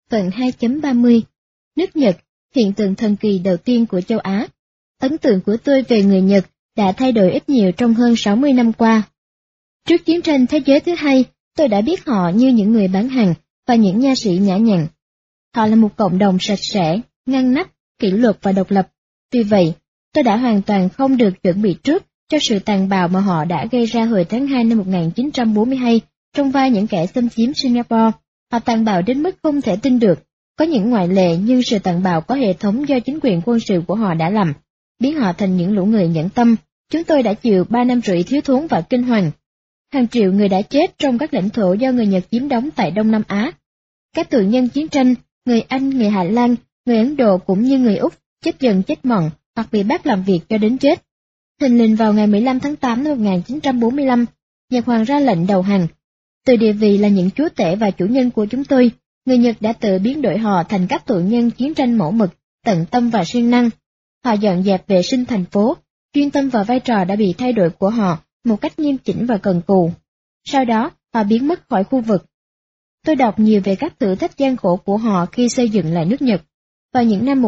Phần 2.30 Nước Nhật, hiện tượng thần kỳ đầu tiên của châu Á. Ấn tượng của tôi về người Nhật đã thay đổi ít nhiều trong hơn 60 năm qua. Trước chiến tranh thế giới thứ hai, tôi đã biết họ như những người bán hàng và những nha sĩ nhã nhặn. Họ là một cộng đồng sạch sẽ, ngăn nắp, kỷ luật và độc lập. Vì vậy, tôi đã hoàn toàn không được chuẩn bị trước cho sự tàn bạo mà họ đã gây ra hồi tháng 2 năm 1942 trong vai những kẻ xâm chiếm Singapore. Họ tàn bạo đến mức không thể tin được. Có những ngoại lệ nhưng sự tàn bạo có hệ thống do chính quyền quân sự của họ đã làm, biến họ thành những lũ người nhẫn tâm. Chúng tôi đã chịu 3 năm rưỡi thiếu thốn và kinh hoàng. Hàng triệu người đã chết trong các lãnh thổ do người Nhật chiếm đóng tại Đông Nam Á. Các tù nhân chiến tranh, người Anh, người Hà Lan, người Ấn Độ cũng như người Úc chết dần chết mòn hoặc bị bắt làm việc cho đến chết. Thình lình vào ngày 15 tháng 8 năm 1945, Nhật Hoàng ra lệnh đầu hàng. Từ địa vị là những chúa tể và chủ nhân của chúng tôi, người Nhật đã tự biến đổi họ thành các tù nhân chiến tranh mẫu mực, tận tâm và siêng năng. Họ dọn dẹp vệ sinh thành phố, chuyên tâm vào vai trò đã bị thay đổi của họ một cách nghiêm chỉnh và cần cù. Sau đó, họ biến mất khỏi khu vực. Tôi đọc nhiều về các thử thách gian khổ của họ khi xây dựng lại nước Nhật. Vào những năm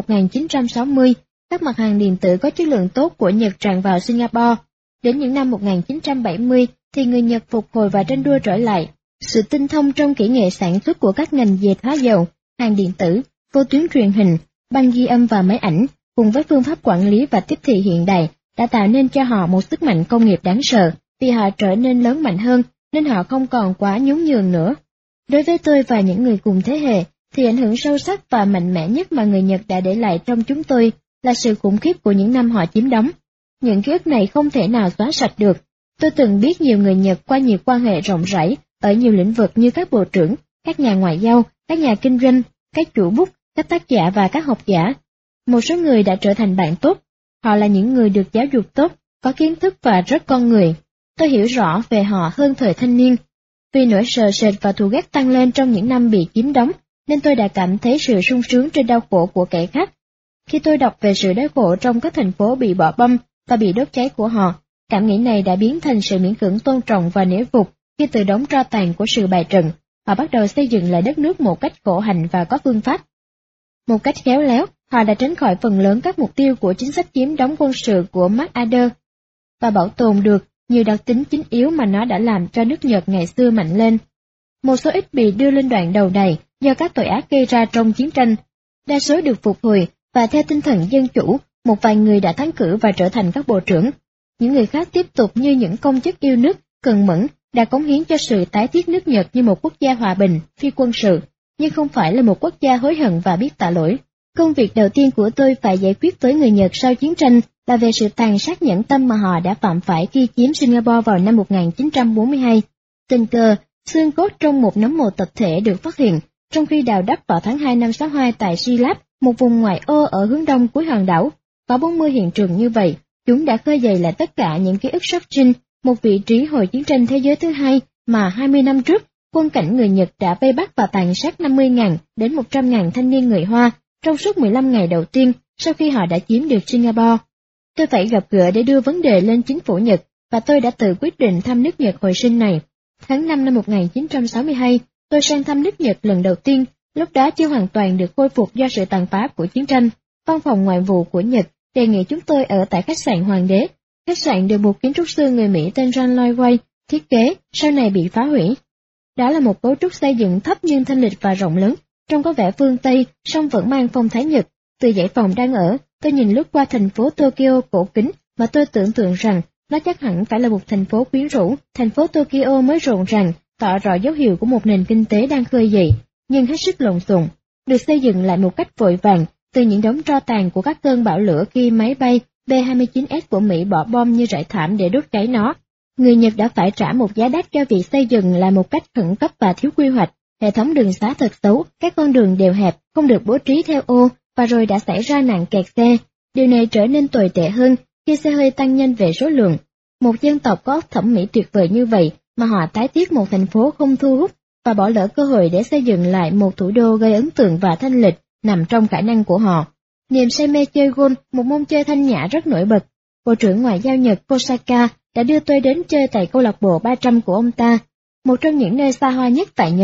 1960, các mặt hàng điện tử có chất lượng tốt của Nhật tràn vào Singapore. Đến những năm 1970 thì người Nhật phục hồi và tranh đua trở lại. Sự tinh thông trong kỹ nghệ sản xuất của các ngành dệt hóa dầu, hàng điện tử, vô tuyến truyền hình, băng ghi âm và máy ảnh, cùng với phương pháp quản lý và tiếp thị hiện đại, đã tạo nên cho họ một sức mạnh công nghiệp đáng sợ. Vì họ trở nên lớn mạnh hơn, nên họ không còn quá nhún nhường nữa. Đối với tôi và những người cùng thế hệ, thì ảnh hưởng sâu sắc và mạnh mẽ nhất mà người Nhật đã để lại trong chúng tôi là sự khủng khiếp của những năm họ chiếm đóng. Những ký ức này không thể nào xóa sạch được. Tôi từng biết nhiều người Nhật qua nhiều quan hệ rộng rãi ở nhiều lĩnh vực như các bộ trưởng, các nhà ngoại giao, các nhà kinh doanh, các chủ bút, các tác giả và các học giả. Một số người đã trở thành bạn tốt. Họ là những người được giáo dục tốt, có kiến thức và rất con người. Tôi hiểu rõ về họ hơn thời thanh niên. Vì nỗi sợ sệt và thù ghét tăng lên trong những năm bị chiếm đóng, nên tôi đã cảm thấy sự sung sướng trên đau khổ của kẻ khác. Khi tôi đọc về sự đói khổ trong các thành phố bị bỏ bom và bị đốt cháy của họ, cảm nghĩ này đã biến thành sự miễn cưỡng tôn trọng và nể phục khi từ đống tro tàn của sự bày trận, họ bắt đầu xây dựng lại đất nước một cách khổ hạnh và có phương pháp. Một cách khéo léo, họ đã tránh khỏi phần lớn các mục tiêu của chính sách chiếm đóng quân sự của MacArthur và bảo tồn được nhiều đặc tính chính yếu mà nó đã làm cho nước Nhật ngày xưa mạnh lên. Một số ít bị đưa lên đoạn đầu đày do các tội ác gây ra trong chiến tranh, đa số được phục hồi và theo tinh thần dân chủ, một vài người đã thắng cử và trở thành các bộ trưởng. Những người khác tiếp tục như những công chức yêu nước, cần mẫn, đã cống hiến cho sự tái thiết nước Nhật như một quốc gia hòa bình, phi quân sự, nhưng không phải là một quốc gia hối hận và biết tạ lỗi. Công việc đầu tiên của tôi phải giải quyết với người Nhật sau chiến tranh là về sự tàn sát nhẫn tâm mà họ đã phạm phải khi chiếm Singapore vào năm 1942. Tình cờ, xương cốt trong một nấm mồ tập thể được phát hiện, trong khi đào đất vào tháng 2 năm 62 tại Silap, một vùng ngoại ô ở hướng đông cuối hòn đảo. Có 40 hiện trường như vậy, chúng đã khơi dậy lại tất cả những ký ức sắp sinh, một vị trí hồi chiến tranh thế giới thứ hai mà 20 năm trước, quân cảnh người Nhật đã vây bắt và tàn sát 50.000 đến 100.000 thanh niên người Hoa trong suốt 15 ngày đầu tiên sau khi họ đã chiếm được Singapore. Tôi phải gặp gỡ để đưa vấn đề lên chính phủ Nhật, và tôi đã tự quyết định thăm nước Nhật hồi sinh này. Tháng 5 năm 1962, tôi sang thăm nước Nhật lần đầu tiên, lúc đó chưa hoàn toàn được khôi phục do sự tàn phá của chiến tranh. Văn phòng ngoại vụ của Nhật đề nghị chúng tôi ở tại khách sạn Hoàng đế. Khách sạn được một kiến trúc sư người Mỹ tên John Lloyd Wright thiết kế, sau này bị phá hủy. Đó là một cấu trúc xây dựng thấp nhưng thanh lịch và rộng lớn, trông có vẻ phương Tây, song vẫn mang phong thái Nhật. Từ dãy phòng đang ở, tôi nhìn lướt qua thành phố Tokyo cổ kính và tôi tưởng tượng rằng nó chắc hẳn phải là một thành phố quyến rũ. Thành phố Tokyo mới rộn ràng, tỏ rõ dấu hiệu của một nền kinh tế đang khơi dậy, nhưng hết sức lộn xộn, được xây dựng lại một cách vội vàng từ những đống tro tàn của các cơn bão lửa khi máy bay B-29S của Mỹ bỏ bom như rải thảm để đốt cháy nó. Người Nhật đã phải trả một giá đắt cho việc xây dựng lại một cách khẩn cấp và thiếu quy hoạch. Hệ thống đường xá thật xấu, các con đường đều hẹp, không được bố trí theo ô, và rồi đã xảy ra nạn kẹt xe. Điều này trở nên tồi tệ hơn khi xe hơi tăng nhanh về số lượng. Một dân tộc có thẩm mỹ tuyệt vời như vậy mà họ tái thiết một thành phố không thu hút và bỏ lỡ cơ hội để xây dựng lại một thủ đô gây ấn tượng và thanh lịch nằm trong khả năng của họ. Niềm say mê chơi golf, một môn chơi thanh nhã rất nổi bật. Bộ trưởng Ngoại giao Nhật Kosaka đã đưa tôi đến chơi tại câu lạc bộ 300 của ông ta, một trong những nơi xa hoa nhất tại Nhật.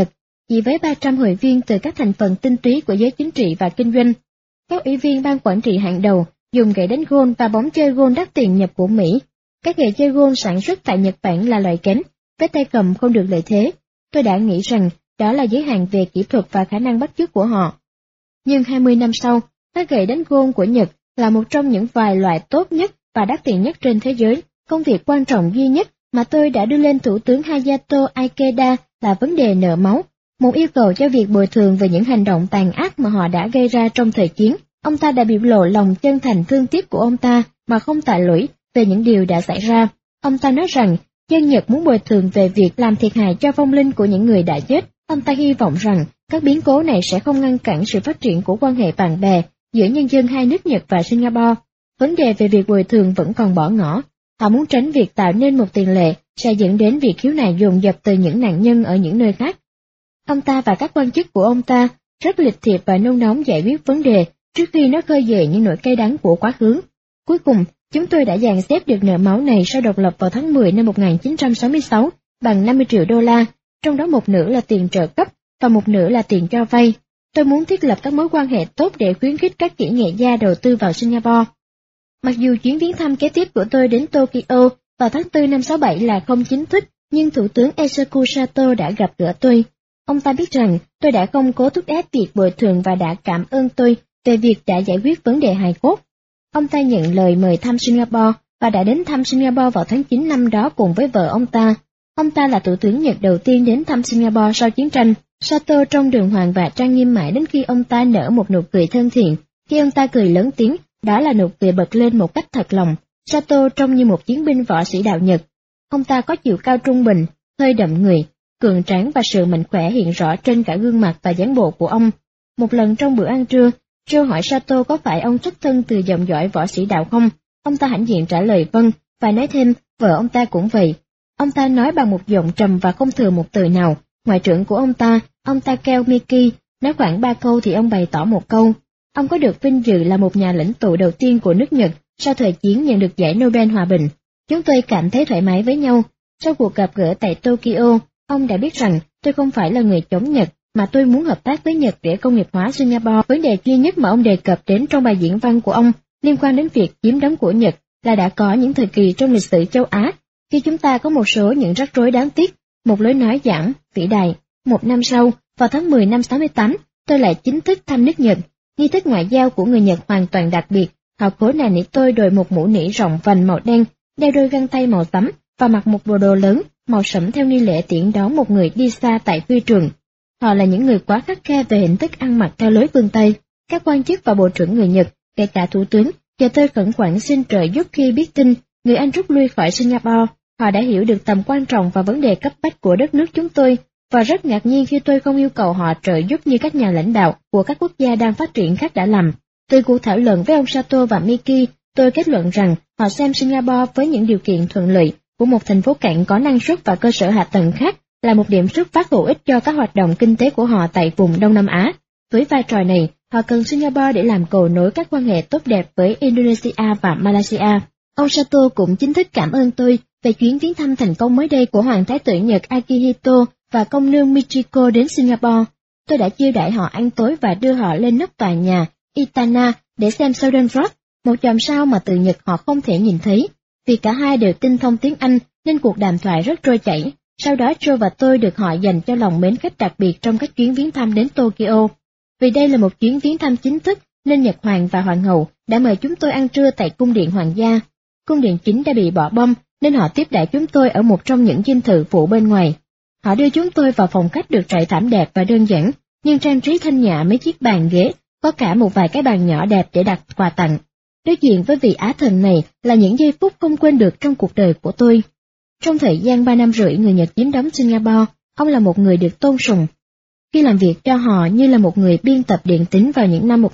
chỉ với 300 hội viên từ các thành phần tinh túy của giới chính trị và kinh doanh. Các ủy viên ban quản trị hàng đầu dùng gậy đánh gôn và bóng chơi gôn đắt tiền nhập của Mỹ. Các gậy chơi gôn sản xuất tại Nhật Bản là loại kém, với tay cầm không được lợi thế. Tôi đã nghĩ rằng đó là giới hạn về kỹ thuật và khả năng bắt chước của họ. Nhưng 20 năm sau, các gậy đánh gôn của Nhật là một trong những vài loại tốt nhất và đắt tiền nhất trên thế giới. Công việc quan trọng duy nhất mà tôi đã đưa lên Thủ tướng Hayato Ikeda là vấn đề nợ máu, một yêu cầu cho việc bồi thường về những hành động tàn ác mà họ đã gây ra trong thời chiến. Ông ta đã biểu lộ lòng chân thành thương tiếc của ông ta mà không tạ lỗi về những điều đã xảy ra. Ông ta nói rằng dân Nhật muốn bồi thường về việc làm thiệt hại cho vong linh của những người đã chết. Ông ta hy vọng rằng các biến cố này sẽ không ngăn cản sự phát triển của quan hệ bạn bè giữa nhân dân hai nước Nhật và Singapore. Vấn đề về việc bồi thường vẫn còn bỏ ngỏ. Họ muốn tránh việc tạo nên một tiền lệ sẽ dẫn đến việc khiếu nại dồn dập từ những nạn nhân ở những nơi khác. Ông ta và các quan chức của ông ta rất lịch thiệp và nôn nóng giải quyết vấn đề trước khi nó khơi dậy những nỗi cay đắng của quá khứ. Cuối cùng, chúng tôi đã dàn xếp được nợ máu này sau độc lập vào tháng 10 năm 1966 bằng 50 triệu đô la, trong đó một nửa là tiền trợ cấp và một nửa là tiền cho vay. Tôi muốn thiết lập các mối quan hệ tốt để khuyến khích các kỹ nghệ gia đầu tư vào Singapore. Mặc dù chuyến viếng thăm kế tiếp của tôi đến Tokyo vào tháng 4 năm 67 là không chính thức, nhưng Thủ tướng Eisaku Sato đã gặp gỡ tôi. Ông ta biết rằng tôi đã không cố thúc ép việc bồi thường và đã cảm ơn tôi về việc đã giải quyết vấn đề hài cốt. Ông ta nhận lời mời thăm Singapore và đã đến thăm Singapore vào tháng 9 năm đó cùng với vợ ông ta. Ông ta là thủ tướng Nhật đầu tiên đến thăm Singapore sau chiến tranh. Sato trông đường hoàng và trang nghiêm mãi đến khi ông ta nở một nụ cười thân thiện. Khi ông ta cười lớn tiếng, đó là nụ cười bật lên một cách thật lòng. Sato trông như một chiến binh võ sĩ đạo Nhật. Ông ta có chiều cao trung bình, hơi đậm người, cường tráng và sự mạnh khỏe hiện rõ trên cả gương mặt và dáng bộ của ông. Một lần trong bữa ăn trưa, Joe hỏi Sato có phải ông xuất thân từ dòng dõi võ sĩ đạo không? Ông ta hãnh diện trả lời vâng, và nói thêm, vợ ông ta cũng vậy. Ông ta nói bằng một giọng trầm và không thừa một từ nào. Ngoại trưởng của ông ta Keo Miki, nói khoảng 3 câu thì ông bày tỏ một câu. Ông có được vinh dự là một nhà lãnh tụ đầu tiên của nước Nhật sau thời chiến nhận được giải Nobel Hòa bình. Chúng tôi cảm thấy thoải mái với nhau. Sau cuộc gặp gỡ tại Tokyo, ông đã biết rằng tôi không phải là người chống Nhật, mà tôi muốn hợp tác với Nhật để công nghiệp hóa Singapore. Vấn đề duy nhất mà ông đề cập đến trong bài diễn văn của ông liên quan đến việc chiếm đóng của Nhật là đã có những thời kỳ trong lịch sử châu Á, khi chúng ta có một số những rắc rối đáng tiếc, một lối nói giảng, vĩ đại. Một năm sau, vào tháng 10 năm 68, tôi lại chính thức thăm nước Nhật. Nghi thức ngoại giao của người Nhật hoàn toàn đặc biệt. Họ cố nài nỉ tôi đội một mũ nỉ rộng vành màu đen, đeo đôi găng tay màu xám và mặc một bộ đồ lớn màu sẫm theo nghi lễ tiễn đón một người đi xa tại phi trường. Họ là những người quá khắt khe về hình thức ăn mặc theo lối phương Tây. Các quan chức và bộ trưởng người Nhật, kể cả thủ tướng, chờ tôi khẩn khoản xin trợ giúp khi biết tin người Anh rút lui khỏi Singapore. Họ đã hiểu được tầm quan trọng và vấn đề cấp bách của đất nước chúng tôi, và rất ngạc nhiên khi tôi không yêu cầu họ trợ giúp như các nhà lãnh đạo của các quốc gia đang phát triển khác đã làm. Từ cuộc thảo luận với ông Sato và Miki, tôi kết luận rằng họ xem Singapore với những điều kiện thuận lợi của một thành phố cảng có năng suất và cơ sở hạ tầng khác là một điểm xuất phát hữu ích cho các hoạt động kinh tế của họ tại vùng Đông Nam Á. Với vai trò này, họ cần Singapore để làm cầu nối các quan hệ tốt đẹp với Indonesia và Malaysia. Ông Sato cũng chính thức cảm ơn tôi về chuyến viếng thăm thành công mới đây của Hoàng thái tử Nhật Akihito và công nương Michiko đến Singapore. Tôi đã chiêu đãi họ ăn tối và đưa họ lên nóc tòa nhà Itana để xem Southern Rock, một chòm sao mà từ Nhật họ không thể nhìn thấy. Vì cả hai đều tinh thông tiếng Anh nên cuộc đàm thoại rất trôi chảy. Sau đó Joe và tôi được họ dành cho lòng mến khách đặc biệt trong các chuyến viếng thăm đến Tokyo. Vì đây là một chuyến viếng thăm chính thức nên Nhật Hoàng và Hoàng hậu đã mời chúng tôi ăn trưa tại cung điện hoàng gia. Cung điện chính đã bị bỏ bom nên họ tiếp đãi chúng tôi ở một trong những dinh thự phụ bên ngoài. Họ đưa chúng tôi vào phòng khách được trải thảm đẹp và đơn giản, nhưng trang trí thanh nhã mấy chiếc bàn ghế, có cả một vài cái bàn nhỏ đẹp để đặt quà tặng. Đối diện với vị Á thần này là những giây phút không quên được trong cuộc đời của tôi. Trong thời gian 3 năm rưỡi người Nhật chiếm đóng Singapore, ông là một người được tôn sùng. Khi làm việc cho họ như là một người biên tập điện tín vào những năm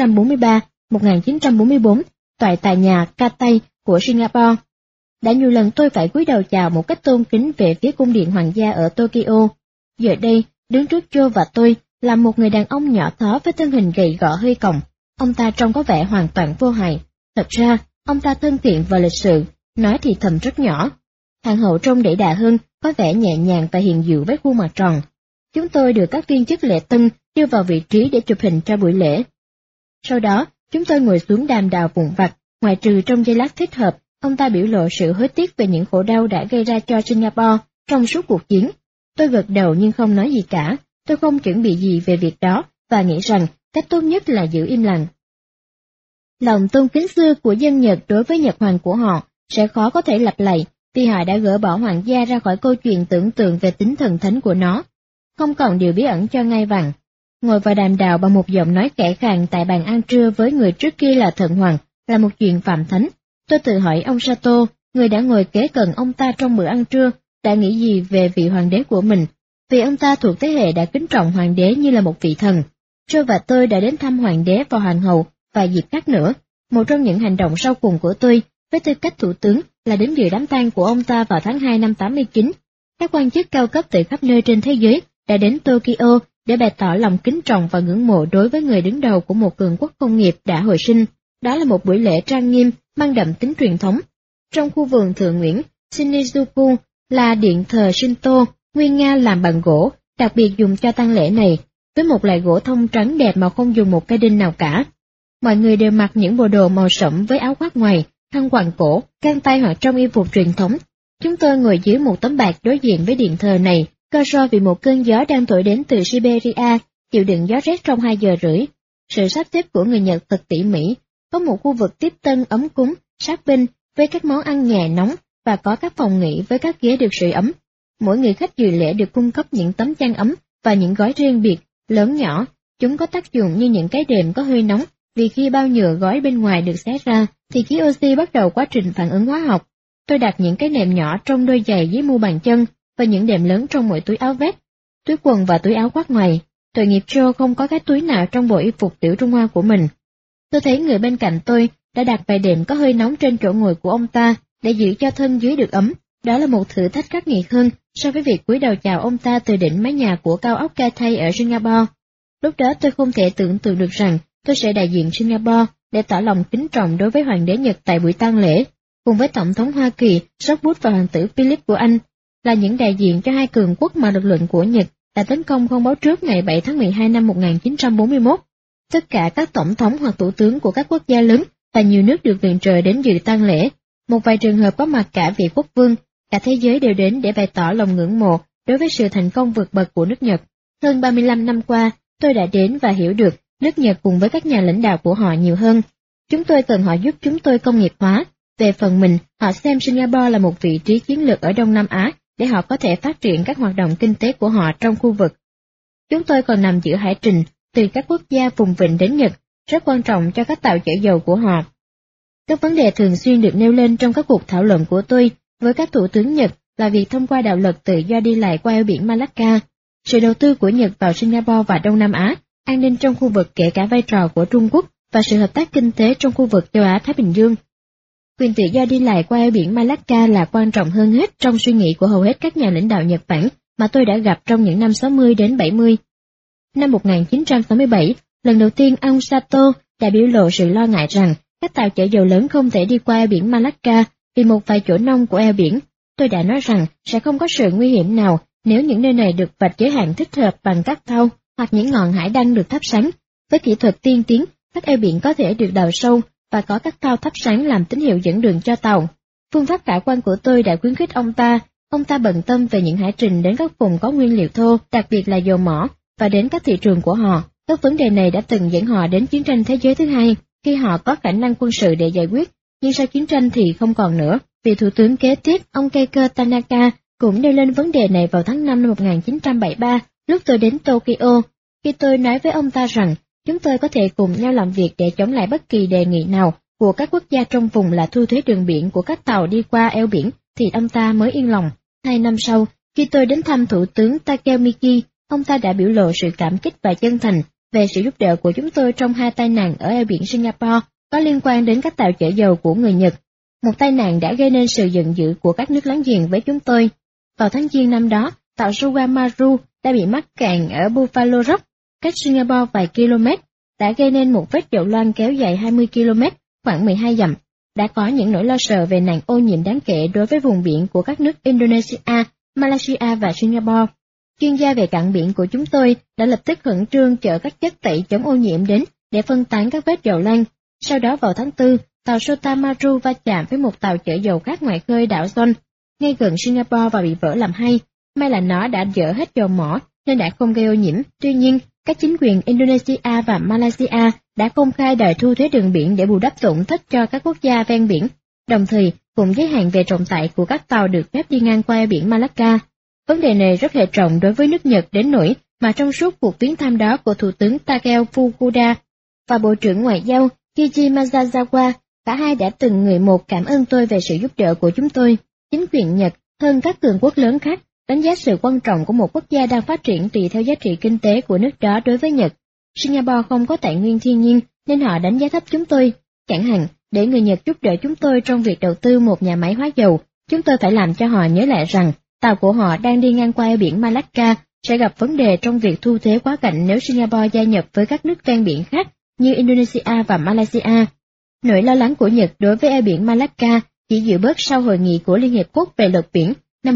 1943-1944, tại nhà Cathay của Singapore. Đã nhiều lần tôi phải cúi đầu chào một cách tôn kính về phía cung điện hoàng gia ở Tokyo. Giờ đây, đứng trước Joe và tôi là một người đàn ông nhỏ thó với thân hình gầy gò hơi còng. Ông ta trông có vẻ hoàn toàn vô hại. Thật ra, ông ta thân thiện và lịch sự, nói thì thầm rất nhỏ. Hoàng hậu trông đẩy đà hơn, có vẻ nhẹ nhàng và hiền dịu với khuôn mặt tròn. chúng tôi được các viên chức lễ tân đưa vào vị trí để chụp hình cho buổi lễ. Sau đó, chúng tôi ngồi xuống đàm đạo vụn vặt, ngoại trừ trong giây lát thích hợp, ông ta biểu lộ sự hối tiếc về những khổ đau đã gây ra cho Singapore trong suốt cuộc chiến. Tôi gật đầu nhưng không nói gì cả, tôi không chuẩn bị gì về việc đó và nghĩ rằng cách tốt nhất là giữ im lặng. Lòng tôn kính xưa của dân Nhật đối với Nhật Hoàng của họ sẽ khó có thể lặp lại vì họ đã gỡ bỏ hoàng gia ra khỏi câu chuyện tưởng tượng về tính thần thánh của nó, không còn điều bí ẩn cho ngai vàng. Ngồi vào đàm đạo bằng một giọng nói khẽ khàng tại bàn ăn trưa với người trước kia là Thận Hoàng là một chuyện phạm thánh. Tôi tự hỏi ông Sato, người đã ngồi kế cận ông ta trong bữa ăn trưa, đã nghĩ gì về vị hoàng đế của mình, vì ông ta thuộc thế hệ đã kính trọng hoàng đế như là một vị thần. Joe và tôi đã đến thăm hoàng đế và hoàng hậu vài dịp khác nữa. Một trong những hành động sau cùng của tôi, với tư cách thủ tướng, là đến dự đám tang của ông ta vào tháng 2 năm 89. Các quan chức cao cấp từ khắp nơi trên thế giới đã đến Tokyo để bày tỏ lòng kính trọng và ngưỡng mộ đối với người đứng đầu của một cường quốc công nghiệp đã hồi sinh. Đó là một buổi lễ trang nghiêm, mang đậm tính truyền thống. Trong khu vườn Thượng Nguyễn, Shinjuku là điện thờ Shinto, nguyên Nga làm bằng gỗ, đặc biệt dùng cho tang lễ này, với một loại gỗ thông trắng đẹp mà không dùng một cái đinh nào cả. Mọi người đều mặc những bộ đồ màu sẫm với áo khoác ngoài, khăn quàng cổ, găng tay hoặc trong y phục truyền thống. Chúng tôi ngồi dưới một tấm bạt đối diện với điện thờ này, co ro vì một cơn gió đang thổi đến từ Siberia, chịu đựng gió rét trong 2 giờ rưỡi. Sự sắp xếp của người Nhật thật tỉ mỉ, có một khu vực tiếp tân ấm cúng, sát binh với các món ăn nhẹ nóng và có các phòng nghỉ với các ghế được sưởi ấm. Mỗi người khách dự lễ được cung cấp những tấm chăn ấm và những gói riêng biệt, lớn nhỏ. Chúng có tác dụng như những cái đệm có hơi nóng, vì khi bao nhựa gói bên ngoài được xé ra, thì khí oxy bắt đầu quá trình phản ứng hóa học. Tôi đặt những cái nệm nhỏ trong đôi giày dưới mu bàn chân và những đệm lớn trong mỗi túi áo vest, túi quần và túi áo khoác ngoài. Tội nghiệp Joe không có cái túi nào trong bộ y phục tiểu Trung Hoa của mình. Tôi thấy người bên cạnh tôi đã đặt vài đệm có hơi nóng trên chỗ ngồi của ông ta để giữ cho thân dưới được ấm. Đó là một thử thách khắc nghiệt hơn so với việc cúi đầu chào ông ta từ đỉnh mái nhà của cao ốc Cathay ở Singapore. Lúc đó tôi không thể tưởng tượng được rằng tôi sẽ đại diện Singapore để tỏ lòng kính trọng đối với hoàng đế Nhật tại buổi tang lễ, cùng với tổng thống Hoa Kỳ, George Bush và hoàng tử Philip của Anh, là những đại diện cho hai cường quốc mà lực lượng của Nhật đã tấn công không báo trước ngày 7 tháng 12 năm 1941. Tất cả các tổng thống hoặc thủ tướng của các quốc gia lớn và nhiều nước được viện trợ đến dự tang lễ. Một vài trường hợp có mặt cả vị quốc vương, cả thế giới đều đến để bày tỏ lòng ngưỡng mộ đối với sự thành công vượt bậc của nước Nhật. Hơn 35 năm qua, tôi đã đến và hiểu được nước Nhật cùng với các nhà lãnh đạo của họ nhiều hơn. Chúng tôi cần họ giúp chúng tôi công nghiệp hóa. Về phần mình, họ xem Singapore là một vị trí chiến lược ở Đông Nam Á để họ có thể phát triển các hoạt động kinh tế của họ trong khu vực. Chúng tôi còn nằm giữa hải trình, từ các quốc gia vùng vịnh đến Nhật, rất quan trọng cho các tàu chở dầu của họ. Các vấn đề thường xuyên được nêu lên trong các cuộc thảo luận của tôi với các thủ tướng Nhật là việc thông qua đạo luật tự do đi lại qua eo biển Malacca, sự đầu tư của Nhật vào Singapore và Đông Nam Á, an ninh trong khu vực kể cả vai trò của Trung Quốc và sự hợp tác kinh tế trong khu vực châu Á-Thái Bình Dương. Quyền tự do đi lại qua eo biển Malacca là quan trọng hơn hết trong suy nghĩ của hầu hết các nhà lãnh đạo Nhật Bản mà tôi đã gặp trong những năm 60 đến 70. Năm 1967, lần đầu tiên ông Sato đã biểu lộ sự lo ngại rằng các tàu chở dầu lớn không thể đi qua eo biển Malacca vì một vài chỗ nông của eo biển. Tôi đã nói rằng sẽ không có sự nguy hiểm nào nếu những nơi này được vạch giới hạn thích hợp bằng các thau hoặc những ngọn hải đăng được thắp sáng. Với kỹ thuật tiên tiến, các eo biển có thể được đào sâu và có các thau thắp sáng làm tín hiệu dẫn đường cho tàu. Phương pháp khả quan của tôi đã khuyến khích ông ta bận tâm về những hải trình đến các vùng có nguyên liệu thô, đặc biệt là dầu mỏ, và đến các thị trường của họ. Các vấn đề này đã từng dẫn họ đến chiến tranh thế giới thứ hai, khi họ có khả năng quân sự để giải quyết, nhưng sau chiến tranh thì không còn nữa. Vị thủ tướng kế tiếp, ông Keiko Tanaka, cũng nêu lên vấn đề này vào tháng 5 năm 1973, lúc tôi đến Tokyo, khi tôi nói với ông ta rằng chúng tôi có thể cùng nhau làm việc để chống lại bất kỳ đề nghị nào của các quốc gia trong vùng là thu thuế đường biển của các tàu đi qua eo biển, thì ông ta mới yên lòng. 2 năm sau, khi tôi đến thăm Thủ tướng Takemiki, ông ta đã biểu lộ sự cảm kích và chân thành về sự giúp đỡ của chúng tôi trong 2 tai nạn ở eo biển Singapore có liên quan đến các tàu chở dầu của người Nhật. Một tai nạn đã gây nên sự giận dữ của các nước láng giềng với chúng tôi. Vào tháng Giêng năm đó, tàu Sugamaru đã bị mắc cạn ở Buffalo Rock, cách Singapore vài km, đã gây nên một vết dầu loang kéo dài 20 km, khoảng 12 dặm. Đã có những nỗi lo sợ về nạn ô nhiễm đáng kể đối với vùng biển của các nước Indonesia, Malaysia và Singapore. chuyên gia về cảng biển của chúng tôi đã lập tức khẩn trương chở các chất tẩy chống ô nhiễm đến để phân tán các vết dầu loang. Sau đó vào tháng 4, tàu Sotamaru va chạm với một tàu chở dầu khác ngoài khơi đảo John, ngay gần Singapore và bị vỡ làm hai. May là nó đã dỡ hết dầu mỏ nên đã không gây ô nhiễm. Tuy nhiên, các chính quyền Indonesia và Malaysia đã công khai đòi thu thuế đường biển để bù đắp tổn thất cho các quốc gia ven biển, đồng thời cũng giới hạn về trọng tải của các tàu được phép đi ngang qua biển Malacca. Vấn đề này rất hệ trọng đối với nước Nhật đến nỗi mà trong suốt cuộc viếng thăm đó của Thủ tướng Takeo Fukuda và Bộ trưởng Ngoại giao Kiji Mazazawa, cả hai đã từng người một cảm ơn tôi về sự giúp đỡ của chúng tôi. Chính quyền Nhật, hơn các cường quốc lớn khác, đánh giá sự quan trọng của một quốc gia đang phát triển tùy theo giá trị kinh tế của nước đó đối với Nhật. Singapore không có tài nguyên thiên nhiên nên họ đánh giá thấp chúng tôi. Chẳng hạn, để người Nhật giúp đỡ chúng tôi trong việc đầu tư một nhà máy hóa dầu, chúng tôi phải làm cho họ nhớ lại rằng tàu của họ đang đi ngang qua biển Malacca sẽ gặp vấn đề trong việc thu thuế quá cảnh nếu Singapore gia nhập với các nước ven biển khác như Indonesia và Malaysia. Nỗi lo lắng của Nhật đối với eo biển Malacca chỉ dịu bớt sau hội nghị của Liên Hiệp Quốc về luật biển năm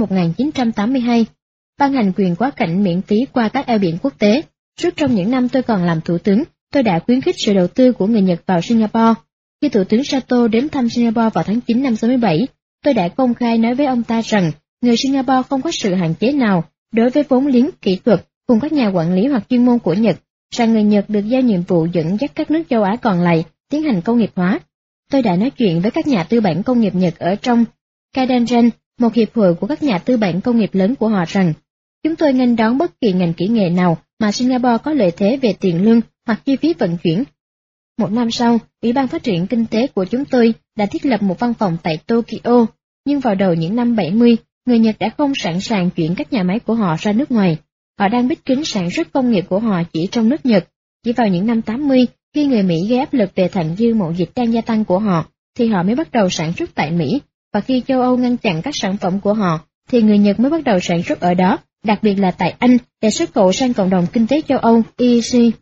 1982, ban hành quyền quá cảnh miễn phí qua các eo biển quốc tế. Suốt trong những năm tôi còn làm thủ tướng, tôi đã khuyến khích sự đầu tư của người Nhật vào Singapore. Khi Thủ tướng Sato đến thăm Singapore vào tháng 9 năm 67, tôi đã công khai nói với ông ta rằng người Singapore không có sự hạn chế nào đối với vốn liếng, kỹ thuật cùng các nhà quản lý hoặc chuyên môn của Nhật, rằng người Nhật được giao nhiệm vụ dẫn dắt các nước châu Á còn lại tiến hành công nghiệp hóa. Tôi đã nói chuyện với các nhà tư bản công nghiệp Nhật ở trong Kaidanren, một hiệp hội của các nhà tư bản công nghiệp lớn của họ rằng, chúng tôi nghênh đón bất kỳ ngành kỹ nghệ nào mà Singapore có lợi thế về tiền lương hoặc chi phí vận chuyển. Một năm sau, Ủy ban Phát triển Kinh tế của chúng tôi đã thiết lập một văn phòng tại Tokyo, nhưng vào đầu những năm 70, người Nhật đã không sẵn sàng chuyển các nhà máy của họ ra nước ngoài. Họ đang bít kín sản xuất công nghiệp của họ chỉ trong nước Nhật. Chỉ vào những năm 80, khi người Mỹ gây áp lực về thặng dư mậu dịch đang gia tăng của họ, thì họ mới bắt đầu sản xuất tại Mỹ, và khi châu Âu ngăn chặn các sản phẩm của họ, thì người Nhật mới bắt đầu sản xuất ở đó, đặc biệt là tại Anh, để xuất khẩu sang cộng đồng kinh tế châu Âu, EEC.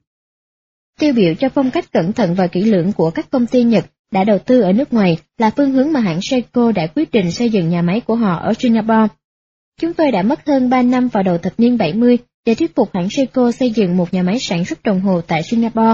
Tiêu biểu cho phong cách cẩn thận và kỹ lưỡng của các công ty Nhật đã đầu tư ở nước ngoài là phương hướng mà hãng Seiko đã quyết định xây dựng nhà máy của họ ở Singapore. Chúng tôi đã mất hơn 3 năm vào đầu thập niên 70 để thuyết phục hãng Seiko xây dựng một nhà máy sản xuất đồng hồ tại Singapore.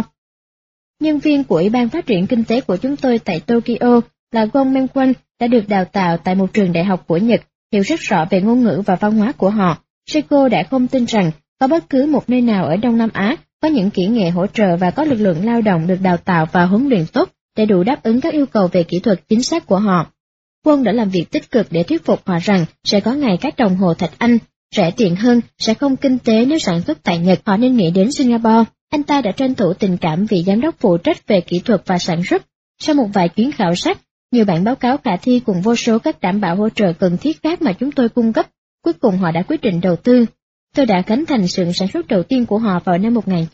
Nhân viên của Ủy ban Phát triển Kinh tế của chúng tôi tại Tokyo là Gon Menkwon đã được đào tạo tại một trường đại học của Nhật, hiểu rất rõ về ngôn ngữ và văn hóa của họ. Seiko đã không tin rằng có bất cứ một nơi nào ở Đông Nam Á có những kỹ nghệ hỗ trợ và có lực lượng lao động được đào tạo và huấn luyện tốt để đủ đáp ứng các yêu cầu về kỹ thuật chính xác của họ. Quân đã làm việc tích cực để thuyết phục họ rằng sẽ có ngày các đồng hồ thạch anh rẻ tiền hơn, sẽ không kinh tế nếu sản xuất tại Nhật, họ nên nghĩ đến Singapore. Anh ta đã tranh thủ tình cảm vị giám đốc phụ trách về kỹ thuật và sản xuất. Sau một vài chuyến khảo sát, nhiều bản báo cáo khả thi cùng vô số các đảm bảo hỗ trợ cần thiết khác mà chúng tôi cung cấp, cuối cùng họ đã quyết định đầu tư. Tôi đã khánh thành xưởng sản xuất đầu tiên của họ vào năm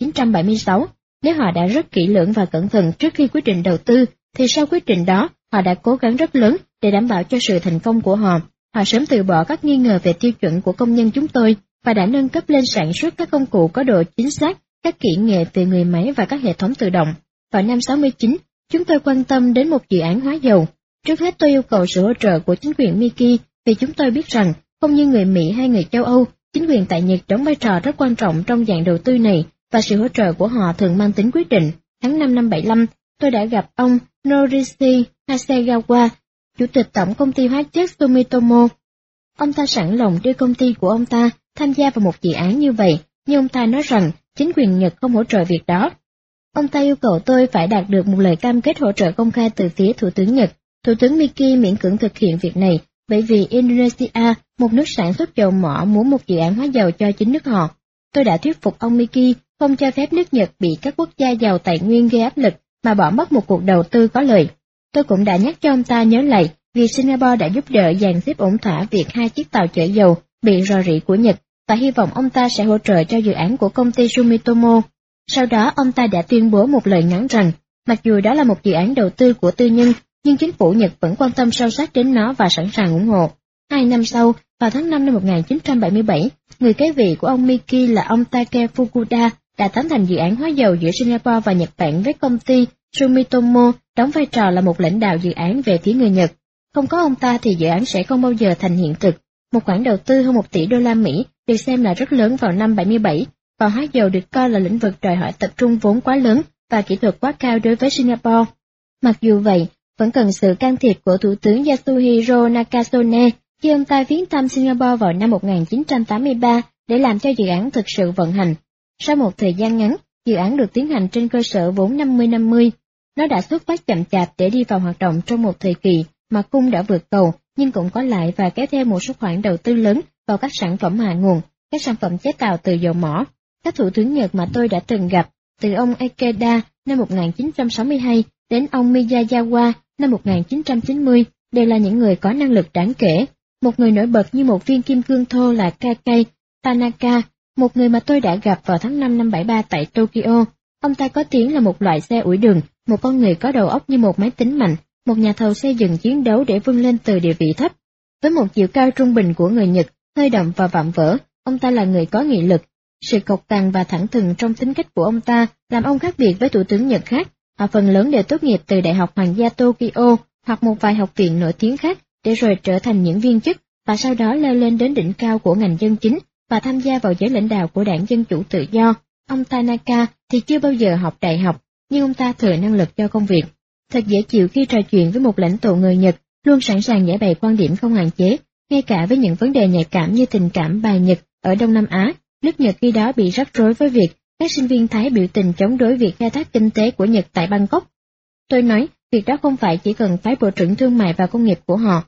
1976. Nếu họ đã rất kỹ lưỡng và cẩn thận trước khi quyết định đầu tư, thì sau quyết định đó, họ đã cố gắng rất lớn để đảm bảo cho sự thành công của họ. Họ sớm từ bỏ các nghi ngờ về tiêu chuẩn của công nhân chúng tôi và đã nâng cấp lên sản xuất các công cụ có độ chính xác, các kỹ nghệ về người máy và các hệ thống tự động. Vào năm 69, chúng tôi quan tâm đến một dự án hóa dầu. Trước hết tôi yêu cầu sự hỗ trợ của chính quyền Miki vì chúng tôi biết rằng, không như người Mỹ hay người châu Âu, chính quyền tại Nhật đóng vai trò rất quan trọng trong dạng đầu tư này và sự hỗ trợ của họ thường mang tính quyết định. Tháng 5 năm 75, tôi đã gặp ông Norishi Hasegawa, chủ tịch tổng công ty hóa chất Sumitomo. Ông ta sẵn lòng đưa công ty của ông ta tham gia vào một dự án như vậy, nhưng ông ta nói rằng chính quyền Nhật không hỗ trợ việc đó. Ông ta yêu cầu tôi phải đạt được một lời cam kết hỗ trợ công khai từ phía Thủ tướng Nhật. Thủ tướng Miki miễn cưỡng thực hiện việc này bởi vì Indonesia, một nước sản xuất dầu mỏ, muốn một dự án hóa dầu cho chính nước họ. Tôi đã thuyết phục ông Miki không cho phép nước Nhật bị các quốc gia giàu tài nguyên gây áp lực mà bỏ mất một cuộc đầu tư có lợi. Tôi cũng đã nhắc cho ông ta nhớ lại vì Singapore đã giúp đỡ dàn xếp ổn thỏa việc 2 chiếc tàu chở dầu bị rò rỉ của Nhật và hy vọng ông ta sẽ hỗ trợ cho dự án của công ty Sumitomo. Sau đó ông ta đã tuyên bố một lời ngắn rằng, mặc dù đó là một dự án đầu tư của tư nhân, nhưng chính phủ Nhật vẫn quan tâm sâu sắc đến nó và sẵn sàng ủng hộ. 2 năm sau, vào tháng 5 năm 1977, người kế vị của ông Miki là ông Takeo Fukuda đã tán thành dự án hóa dầu giữa Singapore và Nhật Bản với công ty Sumitomo, đóng vai trò là một lãnh đạo dự án về phía người Nhật. Không có ông ta thì dự án sẽ không bao giờ thành hiện thực. Một khoản đầu tư hơn 1 tỷ đô la Mỹ được xem là rất lớn vào năm 77, và hóa dầu được coi là lĩnh vực đòi hỏi tập trung vốn quá lớn và kỹ thuật quá cao đối với Singapore. Mặc dù vậy, vẫn cần sự can thiệp của Thủ tướng Yasuhiro Nakasone khi ông ta viếng thăm Singapore vào năm 1983 để làm cho dự án thực sự vận hành. Sau một thời gian ngắn, dự án được tiến hành trên cơ sở vốn 50-50. Nó đã xuất phát chậm chạp để đi vào hoạt động trong một thời kỳ mà cung đã vượt cầu, nhưng cũng có lại và kéo theo một số khoản đầu tư lớn vào các sản phẩm hạ nguồn, các sản phẩm chế tạo từ dầu mỏ. Các thủ tướng Nhật mà tôi đã từng gặp, từ ông Ikeda năm 1962 đến ông Miyazawa năm 1990, đều là những người có năng lực đáng kể. Một người nổi bật như một viên kim cương thô là Kakei Tanaka, một người mà tôi đã gặp vào tháng 5 năm 73 tại Tokyo. Ông ta có tiếng là một loại xe ủi đường, một con người có đầu óc như một máy tính mạnh, một nhà thầu xây dựng chiến đấu để vươn lên từ địa vị thấp. Với một chiều cao trung bình của người Nhật, hơi đậm và vạm vỡ, ông ta là người có nghị lực. Sự cộc cằn và thẳng thừng trong tính cách của ông ta làm ông khác biệt với thủ tướng Nhật khác. Họ phần lớn đều tốt nghiệp từ Đại học Hoàng gia Tokyo hoặc một vài học viện nổi tiếng khác, để rồi trở thành những viên chức và sau đó leo lên đến đỉnh cao của ngành dân chính và tham gia vào giới lãnh đạo của Đảng Dân Chủ Tự Do. Ông Tanaka thì chưa bao giờ học đại học, nhưng ông ta thừa năng lực cho công việc. Thật dễ chịu khi trò chuyện với một lãnh tụ người Nhật, luôn sẵn sàng giải bày quan điểm không hạn chế, ngay cả với những vấn đề nhạy cảm như tình cảm bài Nhật ở Đông Nam Á. Nước Nhật khi đó bị rắc rối với việc các sinh viên Thái biểu tình chống đối việc khai thác kinh tế của Nhật tại Bangkok. Tôi nói, việc đó không phải chỉ cần phái Bộ trưởng Thương mại và Công nghiệp của họ.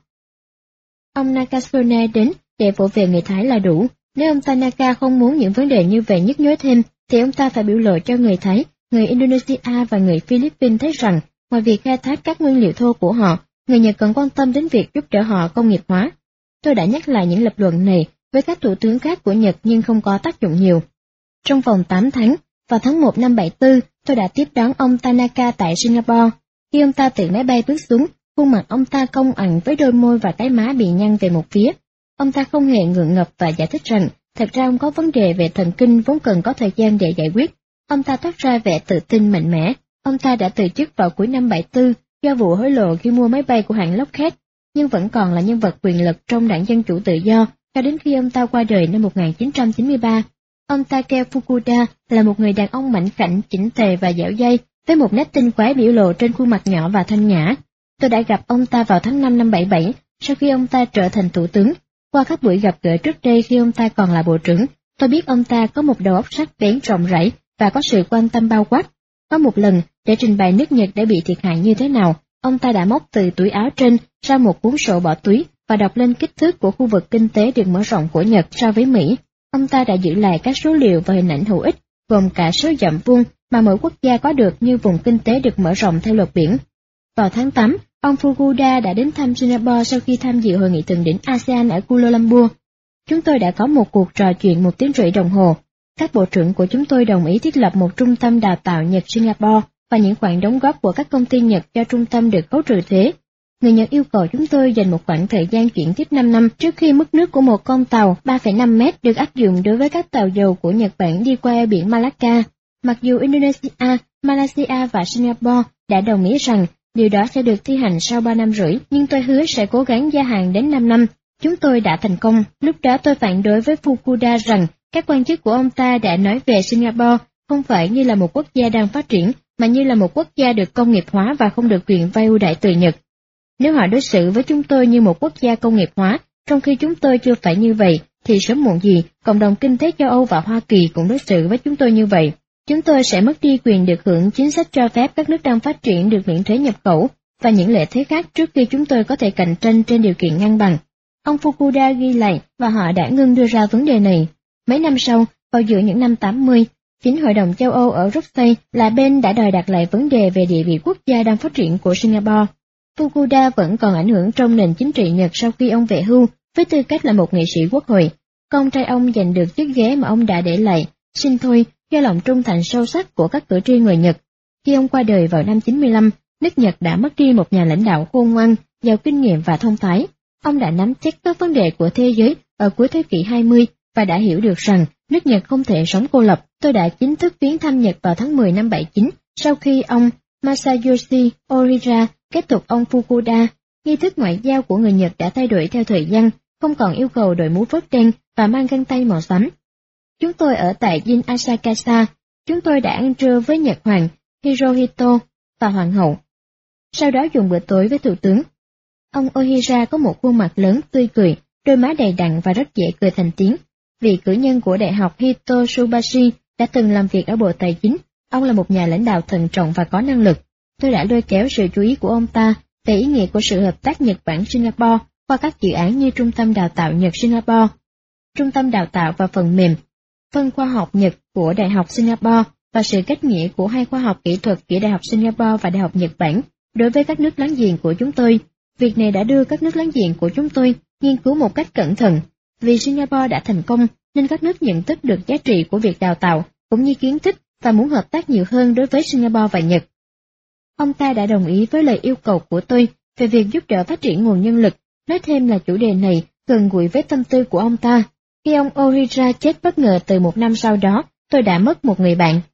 Ông Nakasone đến để vỗ về người Thái là đủ. Nếu ông Tanaka không muốn những vấn đề như vậy nhức nhối thêm, thì ông ta phải biểu lộ cho người Thái, người Indonesia và người Philippines thấy rằng, ngoài việc khai thác các nguyên liệu thô của họ, người Nhật cần quan tâm đến việc giúp đỡ họ công nghiệp hóa. Tôi đã nhắc lại những lập luận này với các thủ tướng khác của Nhật nhưng không có tác dụng nhiều. Trong vòng 8 tháng, vào tháng 1 năm 74, tôi đã tiếp đón ông Tanaka tại Singapore. Khi ông ta từ máy bay bước xuống, khuôn mặt ông ta cong ẳn với đôi môi và cái má bị nhăn về một phía. Ông ta không hề ngượng ngập và giải thích rằng, thật ra ông có vấn đề về thần kinh vốn cần có thời gian để giải quyết. Ông ta toát ra vẻ tự tin mạnh mẽ. Ông ta đã từ chức vào cuối năm 74 do vụ hối lộ khi mua máy bay của hãng Lockheed, nhưng vẫn còn là nhân vật quyền lực trong Đảng Dân Chủ Tự Do cho đến khi ông ta qua đời năm 1993. Ông Takeo Fukuda là một người đàn ông mảnh khảnh, chỉnh tề và dẻo dai, với một nét tinh quái biểu lộ trên khuôn mặt nhỏ và thanh nhã. Tôi đã gặp ông ta vào tháng 5 năm 77, sau khi ông ta trở thành thủ tướng. Qua các buổi gặp gỡ trước đây khi ông ta còn là bộ trưởng, tôi biết ông ta có một đầu óc sắc bén rộng rãi và có sự quan tâm bao quát. Có một lần, để trình bày nước Nhật đã bị thiệt hại như thế nào, ông ta đã móc từ túi áo trên ra một cuốn sổ bỏ túi và đọc lên kích thước của khu vực kinh tế được mở rộng của Nhật so với Mỹ. Ông ta đã giữ lại các số liệu và hình ảnh hữu ích, gồm cả số dặm vuông mà mỗi quốc gia có được như vùng kinh tế được mở rộng theo luật biển. Vào tháng 8, ông Fukuda đã đến thăm Singapore sau khi tham dự hội nghị thượng đỉnh ASEAN ở Kuala Lumpur. Chúng tôi đã có một cuộc trò chuyện 1 tiếng rưỡi đồng hồ. Các bộ trưởng của chúng tôi đồng ý thiết lập một trung tâm đào tạo Nhật-Singapore và những khoản đóng góp của các công ty Nhật cho trung tâm được khấu trừ thuế. Người Nhật yêu cầu chúng tôi dành một khoảng thời gian chuyển tiếp 5 năm trước khi mức nước của một con tàu 3,5 mét được áp dụng đối với các tàu dầu của Nhật Bản đi qua eo biển Malacca. Mặc dù Indonesia, Malaysia và Singapore đã đồng ý rằng điều đó sẽ được thi hành sau 3 năm rưỡi, nhưng tôi hứa sẽ cố gắng gia hạn đến 5 năm. Chúng tôi đã thành công. Lúc đó tôi phản đối với Fukuda rằng các quan chức của ông ta đã nói về Singapore không phải như là một quốc gia đang phát triển, mà như là một quốc gia được công nghiệp hóa và không được quyền vay ưu đãi từ Nhật. Nếu họ đối xử với chúng tôi như một quốc gia công nghiệp hóa, trong khi chúng tôi chưa phải như vậy, thì sớm muộn gì, cộng đồng kinh tế châu Âu và Hoa Kỳ cũng đối xử với chúng tôi như vậy. Chúng tôi sẽ mất đi quyền được hưởng chính sách cho phép các nước đang phát triển được miễn thuế nhập khẩu và những lợi thế khác trước khi chúng tôi có thể cạnh tranh trên điều kiện ngang bằng. Ông Fukuda ghi lại và họ đã ngưng đưa ra vấn đề này. Mấy năm sau, vào giữa những năm 80, chính Hội đồng châu Âu ở Bruxelles là bên đã đòi đặt lại vấn đề về địa vị quốc gia đang phát triển của Singapore. Fukuda vẫn còn ảnh hưởng trong nền chính trị Nhật sau khi ông về hưu với tư cách là một nghị sĩ quốc hội. Con trai ông giành được chiếc ghế mà ông đã để lại, xin thôi, do lòng trung thành sâu sắc của các cử tri người Nhật. Khi ông qua đời vào năm 95, nước Nhật đã mất đi một nhà lãnh đạo khôn ngoan, giàu kinh nghiệm và thông thái. Ông đã nắm chắc các vấn đề của thế giới ở cuối thế kỷ 20 và đã hiểu được rằng nước Nhật không thể sống cô lập. Tôi đã chính thức viếng thăm Nhật vào tháng 10 năm 79, sau khi ông Masayoshi Orira kết thúc ông Fukuda. Nghi thức ngoại giao của người Nhật đã thay đổi theo thời gian, không còn yêu cầu đội mũ vớt đen và mang găng tay màu xám. Chúng tôi ở tại Jin Asakasa, chúng tôi đã ăn trưa với Nhật Hoàng, Hirohito và Hoàng hậu. Sau đó dùng bữa tối với Thủ tướng. Ông Ohira có một khuôn mặt lớn tươi cười, đôi má đầy đặn và rất dễ cười thành tiếng. Vị cử nhân của Đại học Hitotsubashi đã từng làm việc ở Bộ Tài chính, ông là một nhà lãnh đạo thận trọng và có năng lực. Tôi đã lôi kéo sự chú ý của ông ta về ý nghĩa của sự hợp tác Nhật Bản-Singapore qua các dự án như Trung tâm Đào tạo Nhật-Singapore, Trung tâm Đào tạo và Phần mềm, Phân khoa học Nhật của Đại học Singapore và sự kết nghĩa của hai khoa học kỹ thuật giữa Đại học Singapore và Đại học Nhật Bản đối với các nước láng giềng của chúng tôi. Việc này đã đưa các nước láng giềng của chúng tôi nghiên cứu một cách cẩn thận. Vì Singapore đã thành công nên các nước nhận thức được giá trị của việc đào tạo cũng như kiến thức và muốn hợp tác nhiều hơn đối với Singapore và Nhật. Ông ta đã đồng ý với lời yêu cầu của tôi về việc giúp đỡ phát triển nguồn nhân lực, nói thêm là chủ đề này gần gũi với tâm tư của ông ta. Khi ông Ohira chết bất ngờ từ một năm sau đó, tôi đã mất một người bạn.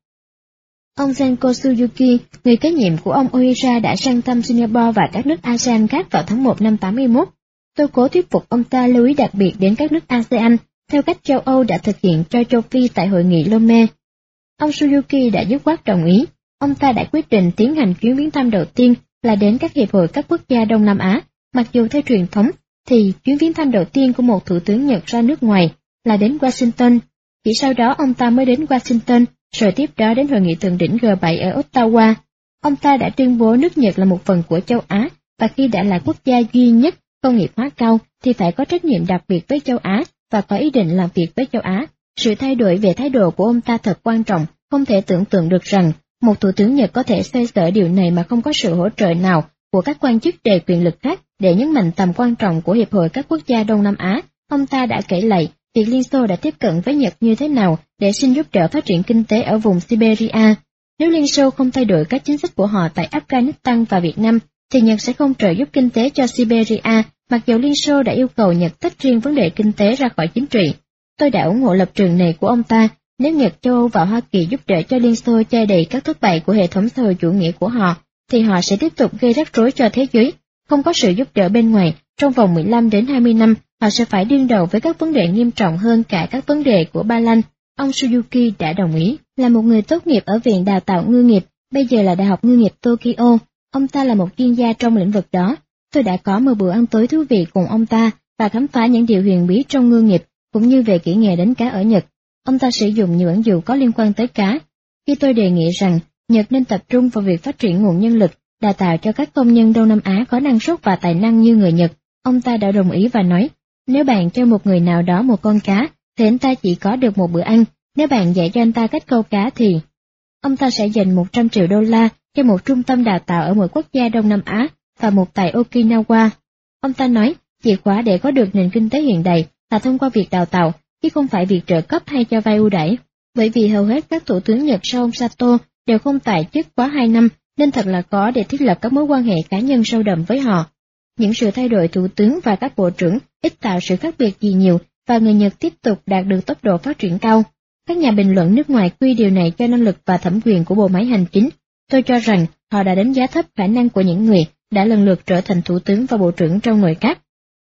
Ông Zenko Suzuki, người kế nhiệm của ông Ohira đã sang thăm Singapore và các nước ASEAN khác vào tháng 1 năm 81. Tôi cố thuyết phục ông ta lưu ý đặc biệt đến các nước ASEAN, theo cách châu Âu đã thực hiện cho châu Phi tại hội nghị Lomé. Ông Suzuki đã dứt khoát đồng ý. Ông ta đã quyết định tiến hành chuyến viếng thăm đầu tiên là đến các hiệp hội các quốc gia Đông Nam Á. Mặc dù theo truyền thống, thì chuyến viếng thăm đầu tiên của một thủ tướng Nhật ra nước ngoài là đến Washington. Chỉ sau đó ông ta mới đến Washington, rồi tiếp đó đến hội nghị thượng đỉnh G7 ở Ottawa. Ông ta đã tuyên bố nước Nhật là một phần của châu Á, và khi đã là quốc gia duy nhất công nghiệp hóa cao thì phải có trách nhiệm đặc biệt với châu Á và có ý định làm việc với châu Á. Sự thay đổi về thái độ của ông ta thật quan trọng, không thể tưởng tượng được rằng một thủ tướng Nhật có thể xoay sở điều này mà không có sự hỗ trợ nào của các quan chức đầy quyền lực khác. Để nhấn mạnh tầm quan trọng của Hiệp hội các quốc gia Đông Nam Á, ông ta đã kể lại việc Liên Xô đã tiếp cận với Nhật như thế nào để xin giúp đỡ phát triển kinh tế ở vùng Siberia. Nếu Liên Xô không thay đổi các chính sách của họ tại Afghanistan và Việt Nam, thì Nhật sẽ không trợ giúp kinh tế cho Siberia, mặc dù Liên Xô đã yêu cầu Nhật tách riêng vấn đề kinh tế ra khỏi chính trị. Tôi đã ủng hộ lập trường này của ông ta. Nếu Nhật, châu Âu và Hoa Kỳ giúp đỡ cho Liên Xô che đậy các thất bại của hệ thống xã hội chủ nghĩa của họ, thì họ sẽ tiếp tục gây rắc rối cho thế giới. Không có sự giúp đỡ bên ngoài, trong vòng 15 đến 20 năm, họ sẽ phải đương đầu với các vấn đề nghiêm trọng hơn cả các vấn đề của Ba Lan. Ông Suzuki đã đồng ý. Là một người tốt nghiệp ở Viện Đào tạo Ngư nghiệp, bây giờ là Đại học Ngư nghiệp Tokyo, ông ta là một chuyên gia trong lĩnh vực đó. Tôi đã có một bữa ăn tối thú vị cùng ông ta và khám phá những điều huyền bí trong ngư nghiệp, cũng như về kỹ nghệ đánh cá ở Nhật. Ông ta sử dụng nhiều ẩn dụ có liên quan tới cá. Khi tôi đề nghị rằng Nhật nên tập trung vào việc phát triển nguồn nhân lực, đào tạo cho các công nhân Đông Nam Á có năng suất và tài năng như người Nhật, ông ta đã đồng ý và nói, nếu bạn cho một người nào đó một con cá, thì anh ta chỉ có được một bữa ăn. Nếu bạn dạy cho anh ta cách câu cá thì ông ta sẽ dành 100 triệu đô la cho một trung tâm đào tạo ở một quốc gia Đông Nam Á và một tại Okinawa. Ông ta nói, chìa khóa để có được nền kinh tế hiện đại là thông qua việc đào tạo, chứ không phải việc trợ cấp hay cho vay ưu đãi. Bởi vì hầu hết các thủ tướng Nhật sau ông Sato đều không tại chức quá 2 năm, nên thật là khó để thiết lập các mối quan hệ cá nhân sâu đậm với họ. Những sự thay đổi thủ tướng và các bộ trưởng ít tạo sự khác biệt gì nhiều, và người Nhật tiếp tục đạt được tốc độ phát triển cao. Các nhà bình luận nước ngoài quy điều này cho năng lực và thẩm quyền của bộ máy hành chính. Tôi cho rằng họ đã đánh giá thấp khả năng của những người đã lần lượt trở thành thủ tướng và bộ trưởng trong nội các.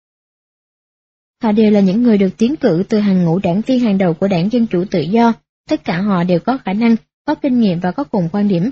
Họ đều là những người được tiến cử từ hàng ngũ đảng viên hàng đầu của Đảng Dân Chủ Tự Do. Tất cả họ đều có khả năng, có kinh nghiệm và có cùng quan điểm.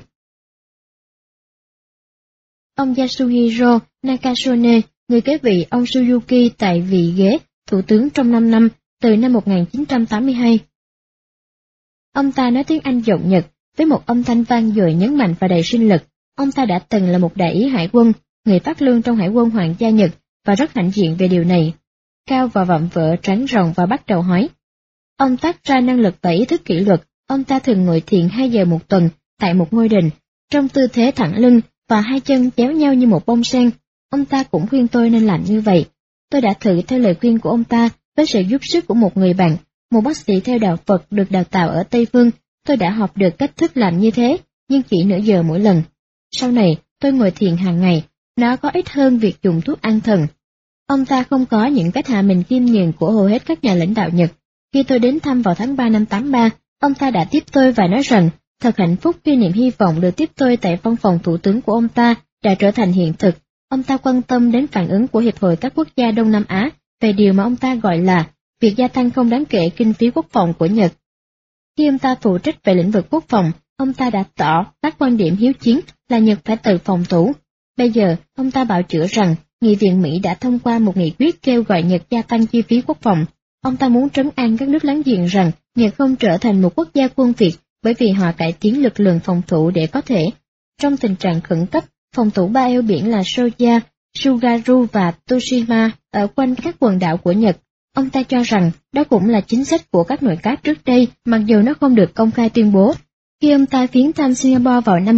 Ông Yasuhiro Nakasone, người kế vị ông Suzuki tại vị ghế thủ tướng trong 5 năm, từ năm 1982. Ông ta nói tiếng Anh giọng Nhật, với một âm thanh vang dội nhấn mạnh và đầy sinh lực. Ông ta đã từng là một đại úy hải quân, người phát lương trong Hải quân Hoàng gia Nhật, và rất hãnh diện về điều này. Cao và vạm vỡ trắng ròng và bắt đầu hỏi. Ông tác ra năng lực và ý thức kỷ luật. Ông ta thường ngồi thiền 2 giờ một tuần tại một ngôi đình, trong tư thế thẳng lưng và 2 chân chéo nhau như một bông sen. Ông ta cũng khuyên tôi nên làm như vậy. Tôi đã thử theo lời khuyên của ông ta với sự giúp sức của một người bạn, một bác sĩ theo đạo Phật được đào tạo ở Tây Phương. Tôi đã học được cách thức làm như thế, nhưng chỉ nửa giờ mỗi lần. Sau này, tôi ngồi thiền hàng ngày, nó có ích hơn việc dùng thuốc an thần. Ông ta không có những cách hạ mình khiêm nhường của hầu hết các nhà lãnh đạo Nhật. Khi tôi đến thăm vào tháng 3 năm 83, ông ta đã tiếp tôi và nói rằng, thật hạnh phúc khi niềm hy vọng được tiếp tôi tại văn phòng thủ tướng của ông ta đã trở thành hiện thực. Ông ta quan tâm đến phản ứng của Hiệp hội các quốc gia Đông Nam Á về điều mà ông ta gọi là việc gia tăng không đáng kể kinh phí quốc phòng của Nhật. Khi ông ta phụ trách về lĩnh vực quốc phòng, ông ta đã tỏ các quan điểm hiếu chiến là Nhật phải tự phòng thủ. Bây giờ, ông ta bào chữa rằng Nghị viện Mỹ đã thông qua một nghị quyết kêu gọi Nhật gia tăng chi phí quốc phòng. Ông ta muốn trấn an các nước láng giềng rằng Nhật không trở thành một quốc gia quân Việt bởi vì họ cải tiến lực lượng phòng thủ để có thể, trong tình trạng khẩn cấp, phòng thủ ba eo biển là Soja, Tsugaru và Toshima ở quanh các quần đảo của Nhật. Ông ta cho rằng đó cũng là chính sách của các nội các trước đây, mặc dù nó không được công khai tuyên bố. Khi ông ta viếng thăm Singapore vào năm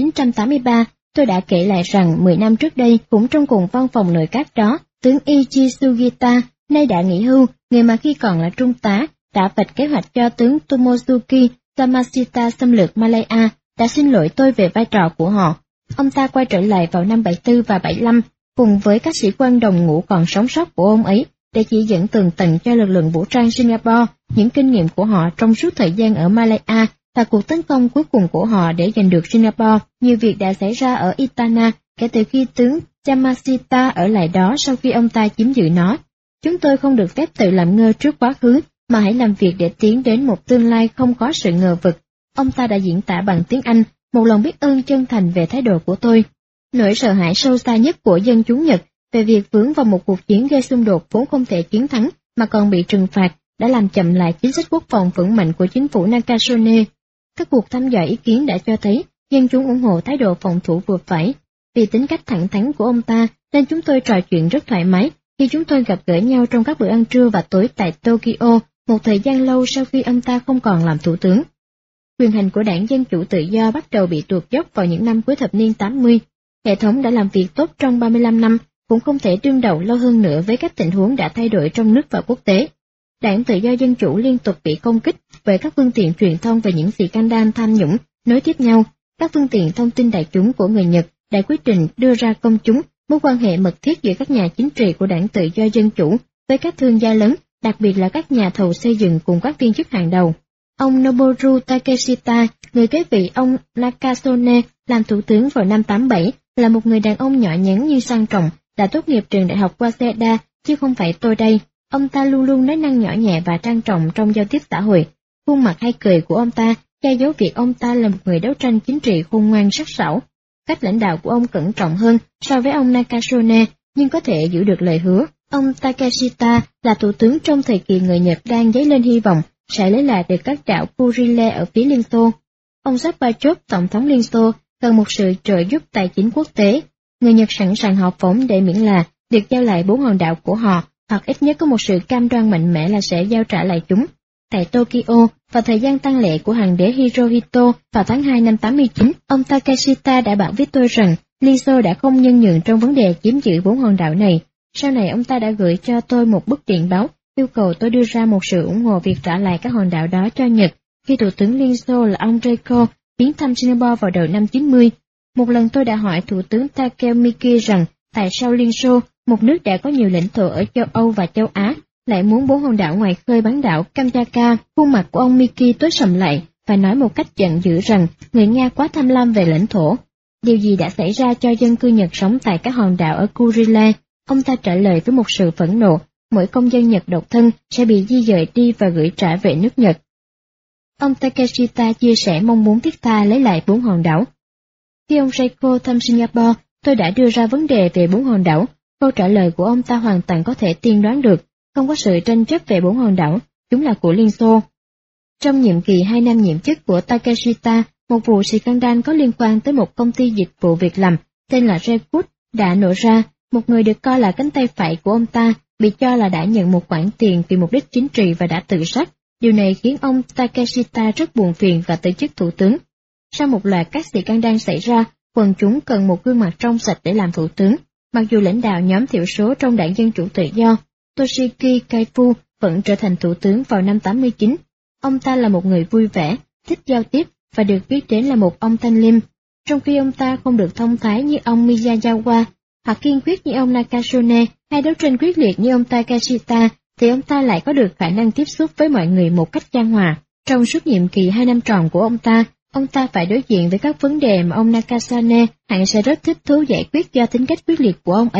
1983, tôi đã kể lại rằng 10 năm trước đây, cũng trong cùng văn phòng nội các đó, tướng Ichi Sugita, nay đã nghỉ hưu, người mà khi còn là trung tá, đã vạch kế hoạch cho tướng Tomosuke Yamashita xâm lược Malaya, đã xin lỗi tôi về vai trò của họ. Ông ta quay trở lại vào năm 74 và 75, cùng với các sĩ quan đồng ngũ còn sống sót của ông ấy, để chỉ dẫn tường tận cho lực lượng vũ trang Singapore những kinh nghiệm của họ trong suốt thời gian ở Malaya và cuộc tấn công cuối cùng của họ để giành được Singapore. Nhiều việc đã xảy ra ở Itana kể từ khi tướng Yamashita ở lại đó sau khi ông ta chiếm giữ nó. Chúng tôi không được phép tự làm ngơ trước quá khứ, mà hãy làm việc để tiến đến một tương lai không có sự ngờ vực. Ông ta đã diễn tả bằng tiếng Anh một lòng biết ơn chân thành về thái độ của tôi. Nỗi sợ hãi sâu xa nhất của dân chúng Nhật về việc vướng vào một cuộc chiến gây xung đột vốn không thể chiến thắng mà còn bị trừng phạt đã làm chậm lại chính sách quốc phòng vững mạnh của chính phủ Nakasone. Các cuộc thăm dò ý kiến đã cho thấy dân chúng ủng hộ thái độ phòng thủ vừa phải. Vì tính cách thẳng thắn của ông ta nên chúng tôi trò chuyện rất thoải mái khi chúng tôi gặp gỡ nhau trong các bữa ăn trưa và tối tại Tokyo một thời gian lâu sau khi ông ta không còn làm thủ tướng. Quyền hành của đảng Dân Chủ Tự Do bắt đầu bị tuột dốc vào những năm cuối thập niên 80. Hệ thống đã làm việc tốt trong 35 năm, cũng không thể đương đầu lâu hơn nữa với các tình huống đã thay đổi trong nước và quốc tế. Đảng Tự Do Dân Chủ liên tục bị công kích bởi các phương tiện truyền thông về những scandal tham nhũng nối tiếp nhau. Các phương tiện thông tin đại chúng của người Nhật đã quyết định đưa ra công chúng mối quan hệ mật thiết giữa các nhà chính trị của Đảng Tự Do Dân Chủ với các thương gia lớn, đặc biệt là các nhà thầu xây dựng cùng các viên chức hàng đầu. Ông Noboru Takeshita, người kế vị ông Nakasone làm thủ tướng vào năm 87, là một người đàn ông nhỏ nhắn nhưng sang trọng, đã tốt nghiệp trường đại học Waseda, chứ không phải tôi đây. Ông ta luôn luôn nói năng nhỏ nhẹ và trang trọng trong giao tiếp xã hội. Khuôn mặt hay cười của ông ta che giấu việc ông ta là một người đấu tranh chính trị khôn ngoan sắc sảo. Cách lãnh đạo của ông cẩn trọng hơn so với ông Nakasone, nhưng có thể giữ được lời hứa. Ông Takeshita là thủ tướng trong thời kỳ người Nhật đang dấy lên hy vọng sẽ lấy lại được các đảo Kurile ở phía Liên Xô. Ông Gorbachev, tổng thống Liên Xô, cần một sự trợ giúp tài chính quốc tế. Người Nhật sẵn sàng họp phỏng để miễn là được giao lại 4 hòn đảo của họ, hoặc ít nhất có một sự cam đoan mạnh mẽ là sẽ giao trả lại chúng. Tại Tokyo, vào thời gian tang lễ của hoàng đế Hirohito vào tháng 2 năm 89, ông Takeshita đã bảo với tôi rằng Liên Xô đã không nhân nhượng trong vấn đề chiếm giữ 4 hòn đảo này. Sau này ông ta đã gửi cho tôi một bức điện báo yêu cầu tôi đưa ra một sự ủng hộ việc trả lại các hòn đảo đó cho Nhật khi Thủ tướng Liên Xô là ông Reiko viếng thăm Singapore vào đầu năm 90. Một lần tôi đã hỏi Thủ tướng Takeo Miki rằng tại sao Liên Xô, một nước đã có nhiều lãnh thổ ở châu Âu và châu Á, lại muốn 4 hòn đảo ngoài khơi bán đảo Kamchatka. Khuôn mặt của ông Miki tối sầm lại và nói một cách giận dữ rằng người Nga quá tham lam về lãnh thổ. Điều gì đã xảy ra cho dân cư Nhật sống tại các hòn đảo ở Kurile? Ông ta trả lời với một sự phẫn nộ, mỗi công dân Nhật độc thân sẽ bị di dời đi và gửi trả về nước Nhật. Ông Takeshita chia sẻ mong muốn thiết tha lấy lại 4 hòn đảo. Khi ông Reiko thăm Singapore, tôi đã đưa ra vấn đề về 4 hòn đảo. Câu trả lời của ông ta hoàn toàn có thể tiên đoán được, không có sự tranh chấp về 4 hòn đảo, chúng là của Liên Xô. Trong nhiệm kỳ 2 năm nhiệm chức của Takeshita, một vụ scandal có liên quan tới một công ty dịch vụ việc làm tên là Redwood đã nổ ra. Một người được coi là cánh tay phải của ông ta bị cho là đã nhận một khoản tiền vì mục đích chính trị và đã tự sát. Điều này khiến ông Takeshita rất buồn phiền và từ chức thủ tướng. Sau một loạt các scandal xảy ra, quần chúng cần một gương mặt trong sạch để làm thủ tướng. Mặc dù lãnh đạo nhóm thiểu số trong đảng Dân Chủ Tự Do, Toshiki Kaifu vẫn trở thành thủ tướng vào năm 89. Ông ta là một người vui vẻ, thích giao tiếp và được biết đến là một ông thanh liêm. Trong khi ông ta không được thông thái như ông Miyazawa, hoặc kiên quyết như ông Nakasone, hay đấu tranh quyết liệt như ông Takeshita, thì ông ta lại có được khả năng tiếp xúc với mọi người một cách chan hòa. Trong suốt nhiệm kỳ 2 năm tròn của ông ta phải đối diện với các vấn đề mà ông Nakasone hẳn sẽ rất thích thú giải quyết do tính cách quyết liệt của ông ấy.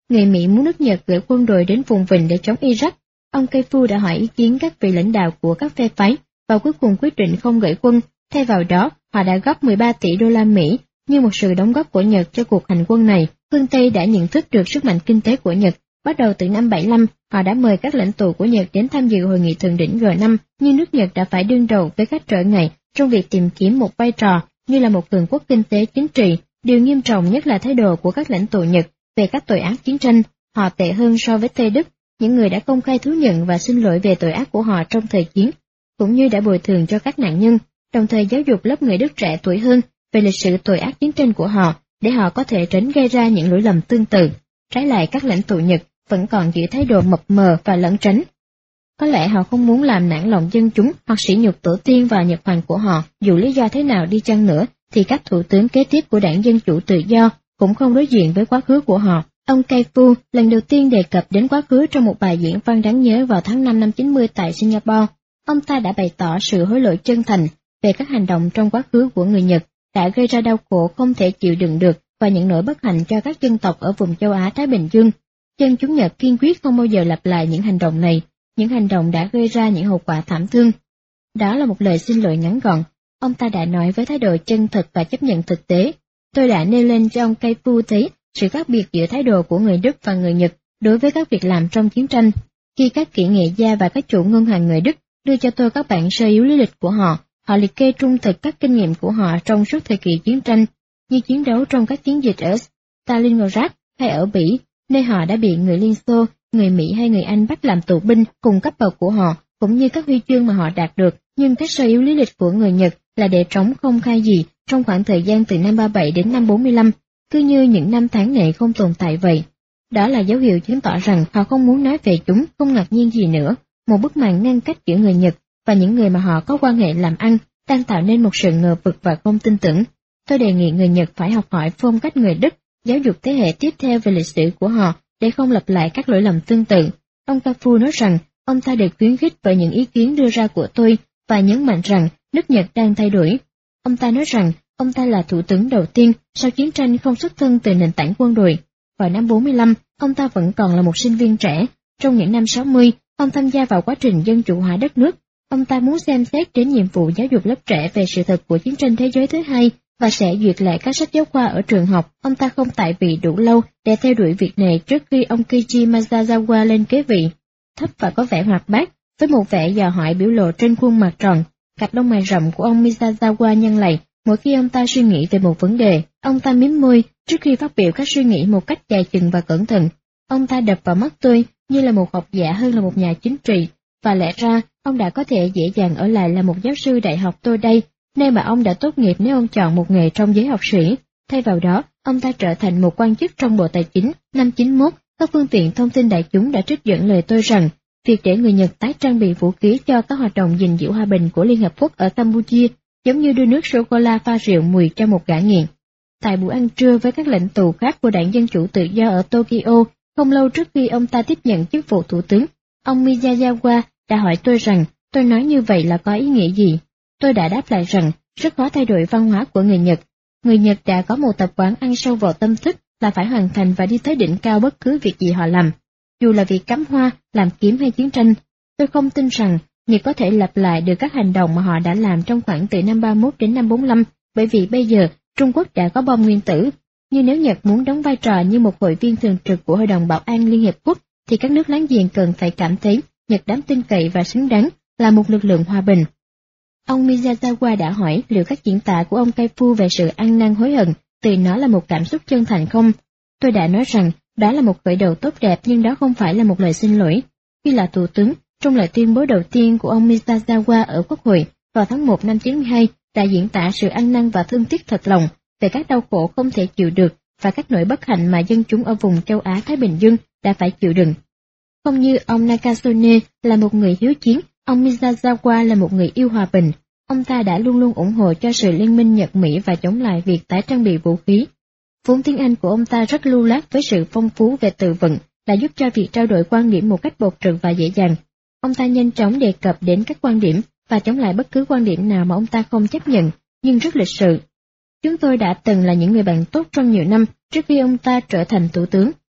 người Mỹ muốn nước Nhật gửi quân đội đến vùng vịnh để chống Iraq. Ông Keifu đã hỏi ý kiến các vị lãnh đạo của các phe phái và cuối cùng quyết định không gửi quân. Thay vào đó, họ đã góp 13 tỷ đô la Mỹ như một sự đóng góp của Nhật cho cuộc hành quân này. Phương Tây đã nhận thức được sức mạnh kinh tế của Nhật. Bắt đầu từ năm 75, họ đã mời các lãnh tụ của Nhật đến tham dự hội nghị thượng đỉnh G5, nhưng nước Nhật đã phải đương đầu với các trở ngại trong việc tìm kiếm một vai trò như là một cường quốc kinh tế chính trị. Điều nghiêm trọng nhất là thái độ của các lãnh tụ Nhật về các tội ác chiến tranh. Họ tệ hơn so với Tây Đức, những người đã công khai thú nhận và xin lỗi về tội ác của họ trong thời chiến, cũng như đã bồi thường cho các nạn nhân, đồng thời giáo dục lớp người Đức trẻ tuổi hơn về lịch sử tội ác chiến tranh của họ, để họ có thể tránh gây ra những lỗi lầm tương tự. Trái lại, các lãnh tụ Nhật vẫn còn giữ thái độ mập mờ và lẩn tránh. Có lẽ họ không muốn làm nản lòng dân chúng hoặc sỉ nhục tổ tiên và Nhật Hoàng của họ. Dù lý do thế nào đi chăng nữa, thì các thủ tướng kế tiếp của Đảng Dân Chủ Tự Do cũng không đối diện với quá khứ của họ. Ông Keifu lần đầu tiên đề cập đến quá khứ trong một bài diễn văn đáng nhớ vào tháng 5 năm 90 tại Singapore. Ông ta đã bày tỏ sự hối lỗi chân thành về các hành động trong quá khứ của người Nhật đã gây ra đau khổ không thể chịu đựng được và những nỗi bất hạnh cho các dân tộc ở vùng châu Á-Thái Bình Dương. Dân chúng Nhật kiên quyết không bao giờ lặp lại những hành động này, những hành động đã gây ra những hậu quả thảm thương. Đó là một lời xin lỗi ngắn gọn. Ông ta đã nói với thái độ chân thật và chấp nhận thực tế. Tôi đã nêu lên cho ông Keifu thấy sự khác biệt giữa thái độ của người Đức và người Nhật đối với các việc làm trong chiến tranh. Khi các kỹ nghệ gia và các chủ ngân hàng người Đức đưa cho tôi các bản sơ yếu lý lịch của họ, họ liệt kê trung thực các kinh nghiệm của họ trong suốt thời kỳ chiến tranh, như chiến đấu trong các chiến dịch ở Stalingrad hay ở Bỉ, nơi họ đã bị người Liên Xô, người Mỹ hay người Anh bắt làm tù binh cùng cấp bậc của họ, cũng như các huy chương mà họ đạt được. Nhưng các sơ yếu lý lịch của người Nhật là để trống không khai gì trong khoảng thời gian từ năm 37 đến năm 45, cứ như những năm tháng này không tồn tại vậy. Đó là dấu hiệu chứng tỏ rằng họ không muốn nói về chúng, không ngạc nhiên gì nữa. Một bức màn ngăn cách giữa người Nhật và những người mà họ có quan hệ làm ăn đang tạo nên một sự ngờ vực và không tin tưởng. Tôi đề nghị người Nhật phải học hỏi phong cách người Đức, giáo dục thế hệ tiếp theo về lịch sử của họ để không lặp lại các lỗi lầm tương tự. Ông Keifu nói rằng ông ta được khuyến khích bởi những ý kiến đưa ra của tôi và nhấn mạnh rằng nước Nhật đang thay đổi. Ông ta nói rằng ông ta là thủ tướng đầu tiên sau chiến tranh không xuất thân từ nền tảng quân đội. Vào năm 45, ông ta vẫn còn là một sinh viên trẻ. Trong những năm 60, ông tham gia vào quá trình dân chủ hóa đất nước. Ông ta muốn xem xét đến nhiệm vụ giáo dục lớp trẻ về sự thật của chiến tranh thế giới thứ hai và sẽ duyệt lại các sách giáo khoa ở trường học. Ông ta không tại vị đủ lâu để theo đuổi việc này trước khi ông Kiichi Masazawa lên kế vị. Thấp và có vẻ hoạt bát, với một vẻ dò hỏi biểu lộ trên khuôn mặt tròn. Cặp lông mày rậm của ông Misazawa nhăn lại mỗi khi ông ta suy nghĩ về một vấn đề. Ông ta mím môi trước khi phát biểu các suy nghĩ một cách dài chừng và cẩn thận. Ông ta đập vào mắt tôi như là một học giả hơn là một nhà chính trị, và lẽ ra ông đã có thể dễ dàng ở lại là một giáo sư đại học tôi đây, nơi mà ông đã tốt nghiệp nếu ông chọn một nghề trong giới học sĩ. Thay vào đó, ông ta trở thành một quan chức trong Bộ Tài chính. Năm 91, các phương tiện thông tin đại chúng đã trích dẫn lời tôi rằng việc để người Nhật tái trang bị vũ khí cho các hoạt động gìn giữ hòa bình của Liên Hợp Quốc ở Campuchia giống như đưa nước sô-cô-la pha rượu mùi cho một gã nghiện. Tại buổi ăn trưa với các lãnh tụ khác của Đảng Dân Chủ Tự Do ở Tokyo, không lâu trước khi ông ta tiếp nhận chức vụ thủ tướng, ông Miyazawa đã hỏi tôi rằng tôi nói như vậy là có ý nghĩa gì. Tôi đã đáp lại rằng rất khó thay đổi văn hóa của người Nhật. Người Nhật đã có một tập quán ăn sâu vào tâm thức là phải hoàn thành và đi tới đỉnh cao bất cứ việc gì họ làm, dù là việc cắm hoa, làm kiếm hay chiến tranh. Tôi không tin rằng Nhật có thể lặp lại được các hành động mà họ đã làm trong khoảng từ năm 31 đến năm 45, bởi vì bây giờ Trung Quốc đã có bom nguyên tử. Nhưng nếu Nhật muốn đóng vai trò như một hội viên thường trực của Hội đồng Bảo an Liên Hiệp Quốc, thì các nước láng giềng cần phải cảm thấy Nhật đáng tin cậy và xứng đáng là một lực lượng hòa bình. Ông Miyazawa đã hỏi liệu các diễn tả của ông Keifu về sự ăn năn hối hận từ nó là một cảm xúc chân thành không? Tôi đã nói rằng đó là một khởi đầu tốt đẹp, nhưng đó không phải là một lời xin lỗi. Khi là thủ tướng, trong lời tuyên bố đầu tiên của ông Miyazawa ở Quốc hội vào tháng 1 năm 92 đã diễn tả sự ăn năn và thương tiếc thật lòng về các đau khổ không thể chịu được và các nỗi bất hạnh mà dân chúng ở vùng châu Á-Thái Bình Dương đã phải chịu đựng. Không như ông Nakasone là một người hiếu chiến, ông Miyazawa là một người yêu hòa bình. Ông ta đã luôn luôn ủng hộ cho sự liên minh Nhật-Mỹ và chống lại việc tái trang bị vũ khí. Vốn tiếng Anh của ông ta rất lưu loát với sự phong phú về từ vựng, đã giúp cho việc trao đổi quan điểm một cách bộc trực và dễ dàng. Ông ta nhanh chóng đề cập đến các quan điểm và chống lại bất cứ quan điểm nào mà ông ta không chấp nhận, nhưng rất lịch sự. Chúng tôi đã từng là những người bạn tốt trong nhiều năm trước khi ông ta trở thành thủ tướng.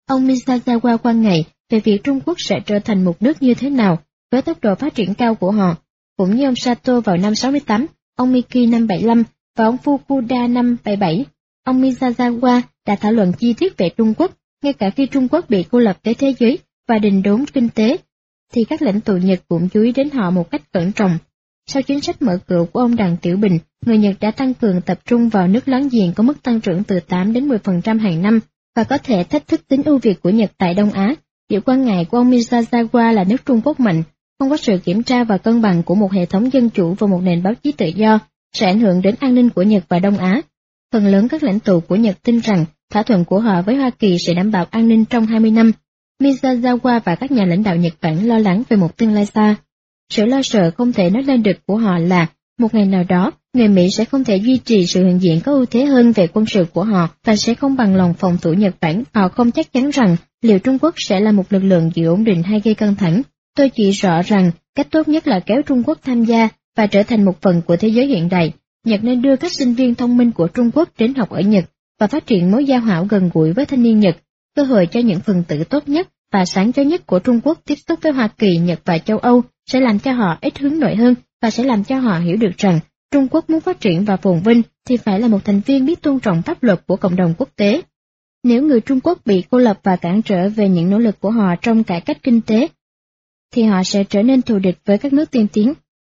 Ông Miyazawa quan ngại về việc Trung Quốc sẽ trở thành một nước như thế nào với tốc độ phát triển cao của họ. Cũng như ông Sato vào năm 68, ông Miki năm 75 và ông Fukuda năm 77, ông Miyazawa đã thảo luận chi tiết về Trung Quốc, ngay cả khi Trung Quốc bị cô lập với thế giới và đình đốn kinh tế, thì các lãnh tụ Nhật cũng chú ý đến họ một cách cẩn trọng. Sau chính sách mở cửa của ông Đặng Tiểu Bình, người Nhật đã tăng cường tập trung vào nước láng giềng có mức tăng trưởng từ 8 đến 10% hàng năm và có thể thách thức tính ưu việt của Nhật tại Đông Á. Điều quan ngại của ông Miyazawa là nước Trung Quốc mạnh, không có sự kiểm tra và cân bằng của một hệ thống dân chủ và một nền báo chí tự do, sẽ ảnh hưởng đến an ninh của Nhật và Đông Á. Phần lớn các lãnh tụ của Nhật tin rằng thỏa thuận của họ với Hoa Kỳ sẽ đảm bảo an ninh trong 20 năm. Miyazawa và các nhà lãnh đạo Nhật Bản lo lắng về một tương lai xa. Sự lo sợ không thể nói lên được của họ là một ngày nào đó, người Mỹ sẽ không thể duy trì sự hiện diện có ưu thế hơn về quân sự của họ và sẽ không bằng lòng phòng thủ Nhật Bản. Họ không chắc chắn rằng liệu Trung Quốc sẽ là một lực lượng giữ ổn định hay gây căng thẳng. Tôi chỉ rõ rằng cách tốt nhất là kéo Trung Quốc tham gia và trở thành một phần của thế giới hiện đại. Nhật nên đưa các sinh viên thông minh của Trung Quốc đến học ở Nhật và phát triển mối giao hảo gần gũi với thanh niên Nhật, cơ hội cho những phần tử tốt nhất và sáng chói nhất của Trung Quốc tiếp xúc với Hoa Kỳ, Nhật và châu Âu sẽ làm cho họ ít hướng nội hơn và sẽ làm cho họ hiểu được rằng Trung Quốc muốn phát triển và phồn vinh thì phải là một thành viên biết tôn trọng pháp luật của cộng đồng quốc tế. Nếu người Trung Quốc bị cô lập và cản trở về những nỗ lực của họ trong cải cách kinh tế, thì họ sẽ trở nên thù địch với các nước tiên tiến.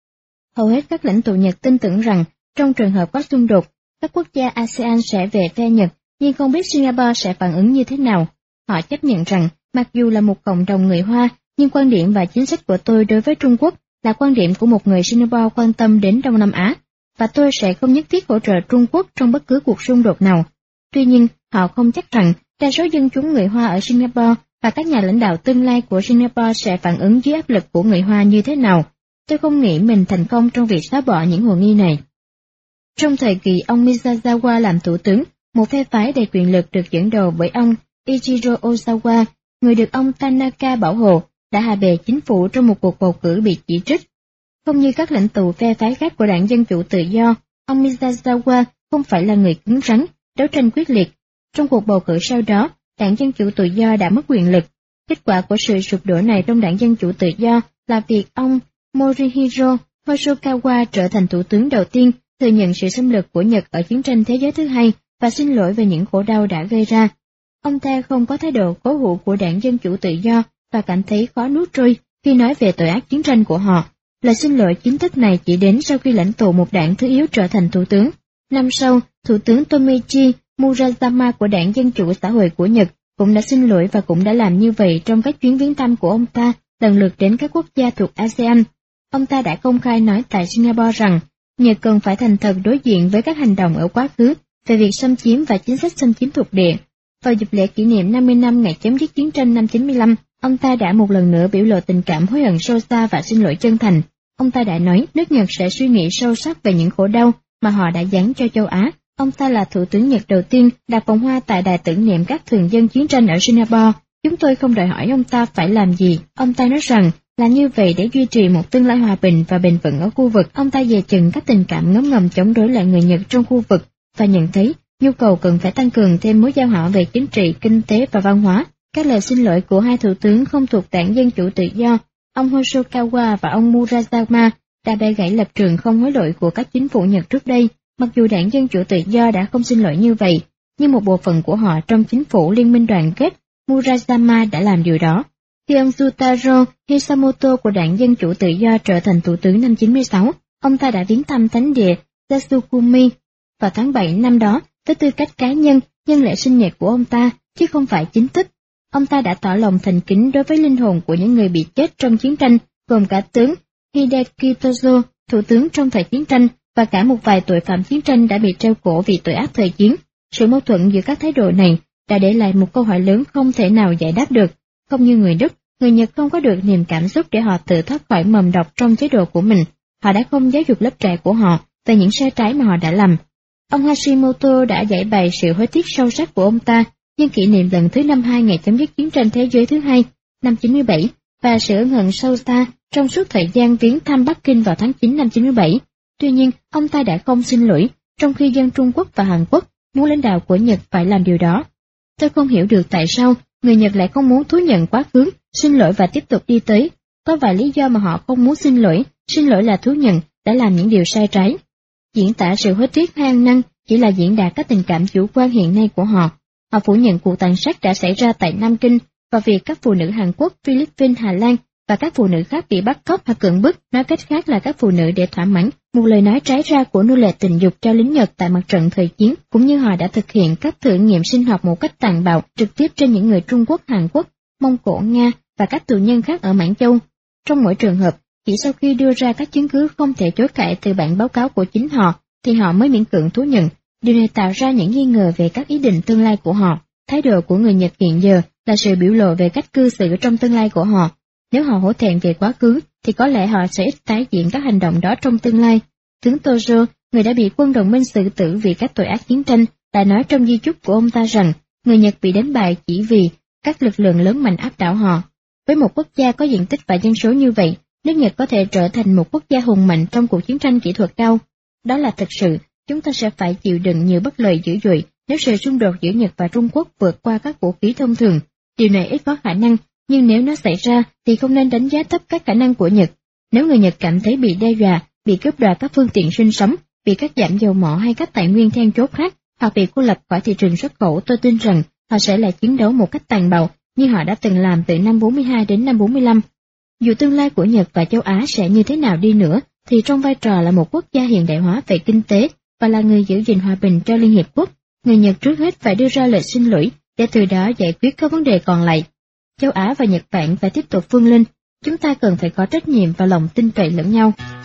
Hầu hết các lãnh tụ Nhật tin tưởng rằng trong trường hợp có xung đột, các quốc gia ASEAN sẽ về phe Nhật, nhưng không biết Singapore sẽ phản ứng như thế nào. Họ chấp nhận rằng, mặc dù là một cộng đồng người Hoa, nhưng quan điểm và chính sách của tôi đối với Trung Quốc là quan điểm của một người Singapore quan tâm đến Đông Nam Á, và tôi sẽ không nhất thiết hỗ trợ Trung Quốc trong bất cứ cuộc xung đột nào. Tuy nhiên, họ không chắc rằng đa số dân chúng người Hoa ở Singapore và các nhà lãnh đạo tương lai của Singapore sẽ phản ứng dưới áp lực của người Hoa như thế nào. Tôi không nghĩ mình thành công trong việc xóa bỏ những hồ nghi này. Trong thời kỳ ông Miyazawa làm thủ tướng, một phe phái đầy quyền lực được dẫn đầu bởi ông Ichiro Osawa, người được ông Tanaka bảo hộ, đã hạ bệ chính phủ trong một cuộc bầu cử bị chỉ trích. Không như các lãnh tụ phe phái khác của Đảng Dân Chủ Tự Do, ông Miyazawa không phải là người cứng rắn, đấu tranh quyết liệt. Trong cuộc bầu cử sau đó, Đảng Dân Chủ Tự Do đã mất quyền lực. Kết quả của sự sụp đổ này trong Đảng Dân Chủ Tự Do là việc ông Morihiro Hosokawa trở thành thủ tướng đầu tiên thừa nhận sự xâm lược của Nhật ở chiến tranh thế giới thứ hai và xin lỗi về những khổ đau đã gây ra. Ông ta không có thái độ cố hữu của Đảng Dân Chủ Tự Do và cảm thấy khó nuốt trôi khi nói về tội ác chiến tranh của họ. Lời xin lỗi chính thức này chỉ đến sau khi lãnh tụ một đảng thứ yếu trở thành thủ tướng. Năm sau, Thủ tướng Tomichi Murayama của Đảng Dân Chủ Xã hội của Nhật cũng đã xin lỗi và cũng đã làm như vậy trong các chuyến viếng thăm của ông ta lần lượt đến các quốc gia thuộc ASEAN. Ông ta đã công khai nói tại Singapore rằng Nhật cần phải thành thật đối diện với các hành động ở quá khứ về việc xâm chiếm và chính sách xâm chiếm thuộc địa. Vào dịp lễ kỷ niệm 50 năm ngày chấm dứt chiến tranh năm 95, ông ta đã một lần nữa biểu lộ tình cảm hối hận sâu xa và xin lỗi chân thành. Ông ta đã nói nước Nhật sẽ suy nghĩ sâu sắc về những khổ đau mà họ đã giáng cho châu Á. Ông ta là thủ tướng Nhật đầu tiên đặt vòng hoa tại đài tưởng niệm các thường dân chiến tranh ở Singapore. Chúng tôi không đòi hỏi ông ta phải làm gì. Ông ta nói rằng là như vậy để duy trì một tương lai hòa bình và bền vững ở khu vực. Ông ta dè chừng các tình cảm ngấm ngầm chống đối lại người Nhật trong khu vực và nhận thấy nhu cầu cần phải tăng cường thêm mối giao hảo về chính trị, kinh tế và văn hóa. Các lời xin lỗi của hai thủ tướng không thuộc Đảng Dân Chủ Tự Do, ông Hosokawa và ông Murayama, đã bẻ gãy lập trường không hối lỗi của các chính phủ Nhật trước đây. Mặc dù Đảng Dân Chủ Tự Do đã không xin lỗi như vậy, nhưng một bộ phận của họ trong chính phủ Liên minh đoàn kết, Murayama đã làm điều đó. Khi ông Tsutaro Hisamoto của Đảng Dân Chủ Tự Do trở thành thủ tướng năm 96, ông ta đã viếng thăm thánh địa Yasukuni vào tháng 7 năm đó với tư cách cá nhân nhân lễ sinh nhật của ông ta, chứ không phải chính thức. Ông ta đã tỏ lòng thành kính đối với linh hồn của những người bị chết trong chiến tranh, gồm cả tướng Hideki Tozo, thủ tướng trong thời chiến tranh, và cả một vài tội phạm chiến tranh đã bị treo cổ vì tội ác thời chiến. Sự mâu thuẫn giữa các thái độ này đã để lại một câu hỏi lớn không thể nào giải đáp được. Không như người Đức, người Nhật không có được niềm cảm xúc để họ tự thoát khỏi mầm độc trong chế độ của mình. Họ đã không giáo dục lớp trẻ của họ về những sai trái mà họ đã làm. Ông Hashimoto đã giải bày sự hối tiếc sâu sắc của ông ta nhân kỷ niệm lần thứ 52 ngày chấm dứt chiến tranh thế giới thứ hai năm 97 và sự ân hận sâu xa trong suốt thời gian viếng thăm Bắc Kinh vào tháng 9 năm 97. Tuy nhiên, ông ta đã không xin lỗi, trong khi dân Trung Quốc và Hàn Quốc muốn lãnh đạo của Nhật phải làm điều đó. Tôi không hiểu được tại sao người Nhật lại không muốn thú nhận quá khứ, xin lỗi và tiếp tục đi tới. Có vài lý do mà họ không muốn xin lỗi là thú nhận đã làm những điều sai trái. Diễn tả sự hối tiếc hay ăn năn chỉ là diễn đạt các tình cảm chủ quan hiện nay của họ. Họ phủ nhận vụ tàn sát đã xảy ra tại Nam Kinh và việc các phụ nữ Hàn Quốc, Philippines, Hà Lan và các phụ nữ khác bị bắt cóc hoặc cưỡng bức, nói cách khác là các phụ nữ để thỏa mãn một lời nói trái ra của nô lệ tình dục cho lính Nhật tại mặt trận thời chiến, cũng như họ đã thực hiện các thử nghiệm sinh học một cách tàn bạo trực tiếp trên những người Trung Quốc, Hàn Quốc, Mông Cổ, Nga và các tù nhân khác ở Mãn Châu. Trong mỗi trường hợp, chỉ sau khi đưa ra các chứng cứ không thể chối cãi từ bản báo cáo của chính họ, thì họ mới miễn cưỡng thú nhận. Điều này tạo ra những nghi ngờ về các ý định tương lai của họ. Thái độ của người Nhật hiện giờ là sự biểu lộ về cách cư xử trong tương lai của họ. Nếu họ hổ thẹn về quá khứ, thì có lẽ họ sẽ ít tái diễn các hành động đó trong tương lai. Tướng Tojo, người đã bị quân đồng minh xử tử vì các tội ác chiến tranh, đã nói trong di chúc của ông ta rằng người Nhật bị đánh bại chỉ vì các lực lượng lớn mạnh áp đảo họ. Với một quốc gia có diện tích và dân số như vậy, nước Nhật có thể trở thành một quốc gia hùng mạnh trong cuộc chiến tranh kỹ thuật cao. Đó là thực sự, chúng ta sẽ phải chịu đựng nhiều bất lợi dữ dội nếu sự xung đột giữa Nhật và Trung Quốc vượt qua các vũ khí thông thường. Điều này ít có khả năng, nhưng nếu nó xảy ra thì không nên đánh giá thấp các khả năng của Nhật. Nếu người Nhật cảm thấy bị đe dọa, bị cướp đoạt các phương tiện sinh sống, bị cắt giảm dầu mỏ hay các tài nguyên then chốt khác, hoặc bị cô lập khỏi thị trường xuất khẩu, tôi tin rằng họ sẽ lại chiến đấu một cách tàn bạo như họ đã từng làm từ năm 42 đến năm 45. Dù tương lai của Nhật và châu Á sẽ như thế nào đi nữa, thì trong vai trò là một quốc gia hiện đại hóa về kinh tế và là người giữ gìn hòa bình cho Liên Hiệp Quốc, người Nhật trước hết phải đưa ra lời xin lỗi để từ đó giải quyết các vấn đề còn lại. Châu Á và Nhật Bản phải tiếp tục vươn lên, chúng ta cần phải có trách nhiệm và lòng tin cậy lẫn nhau.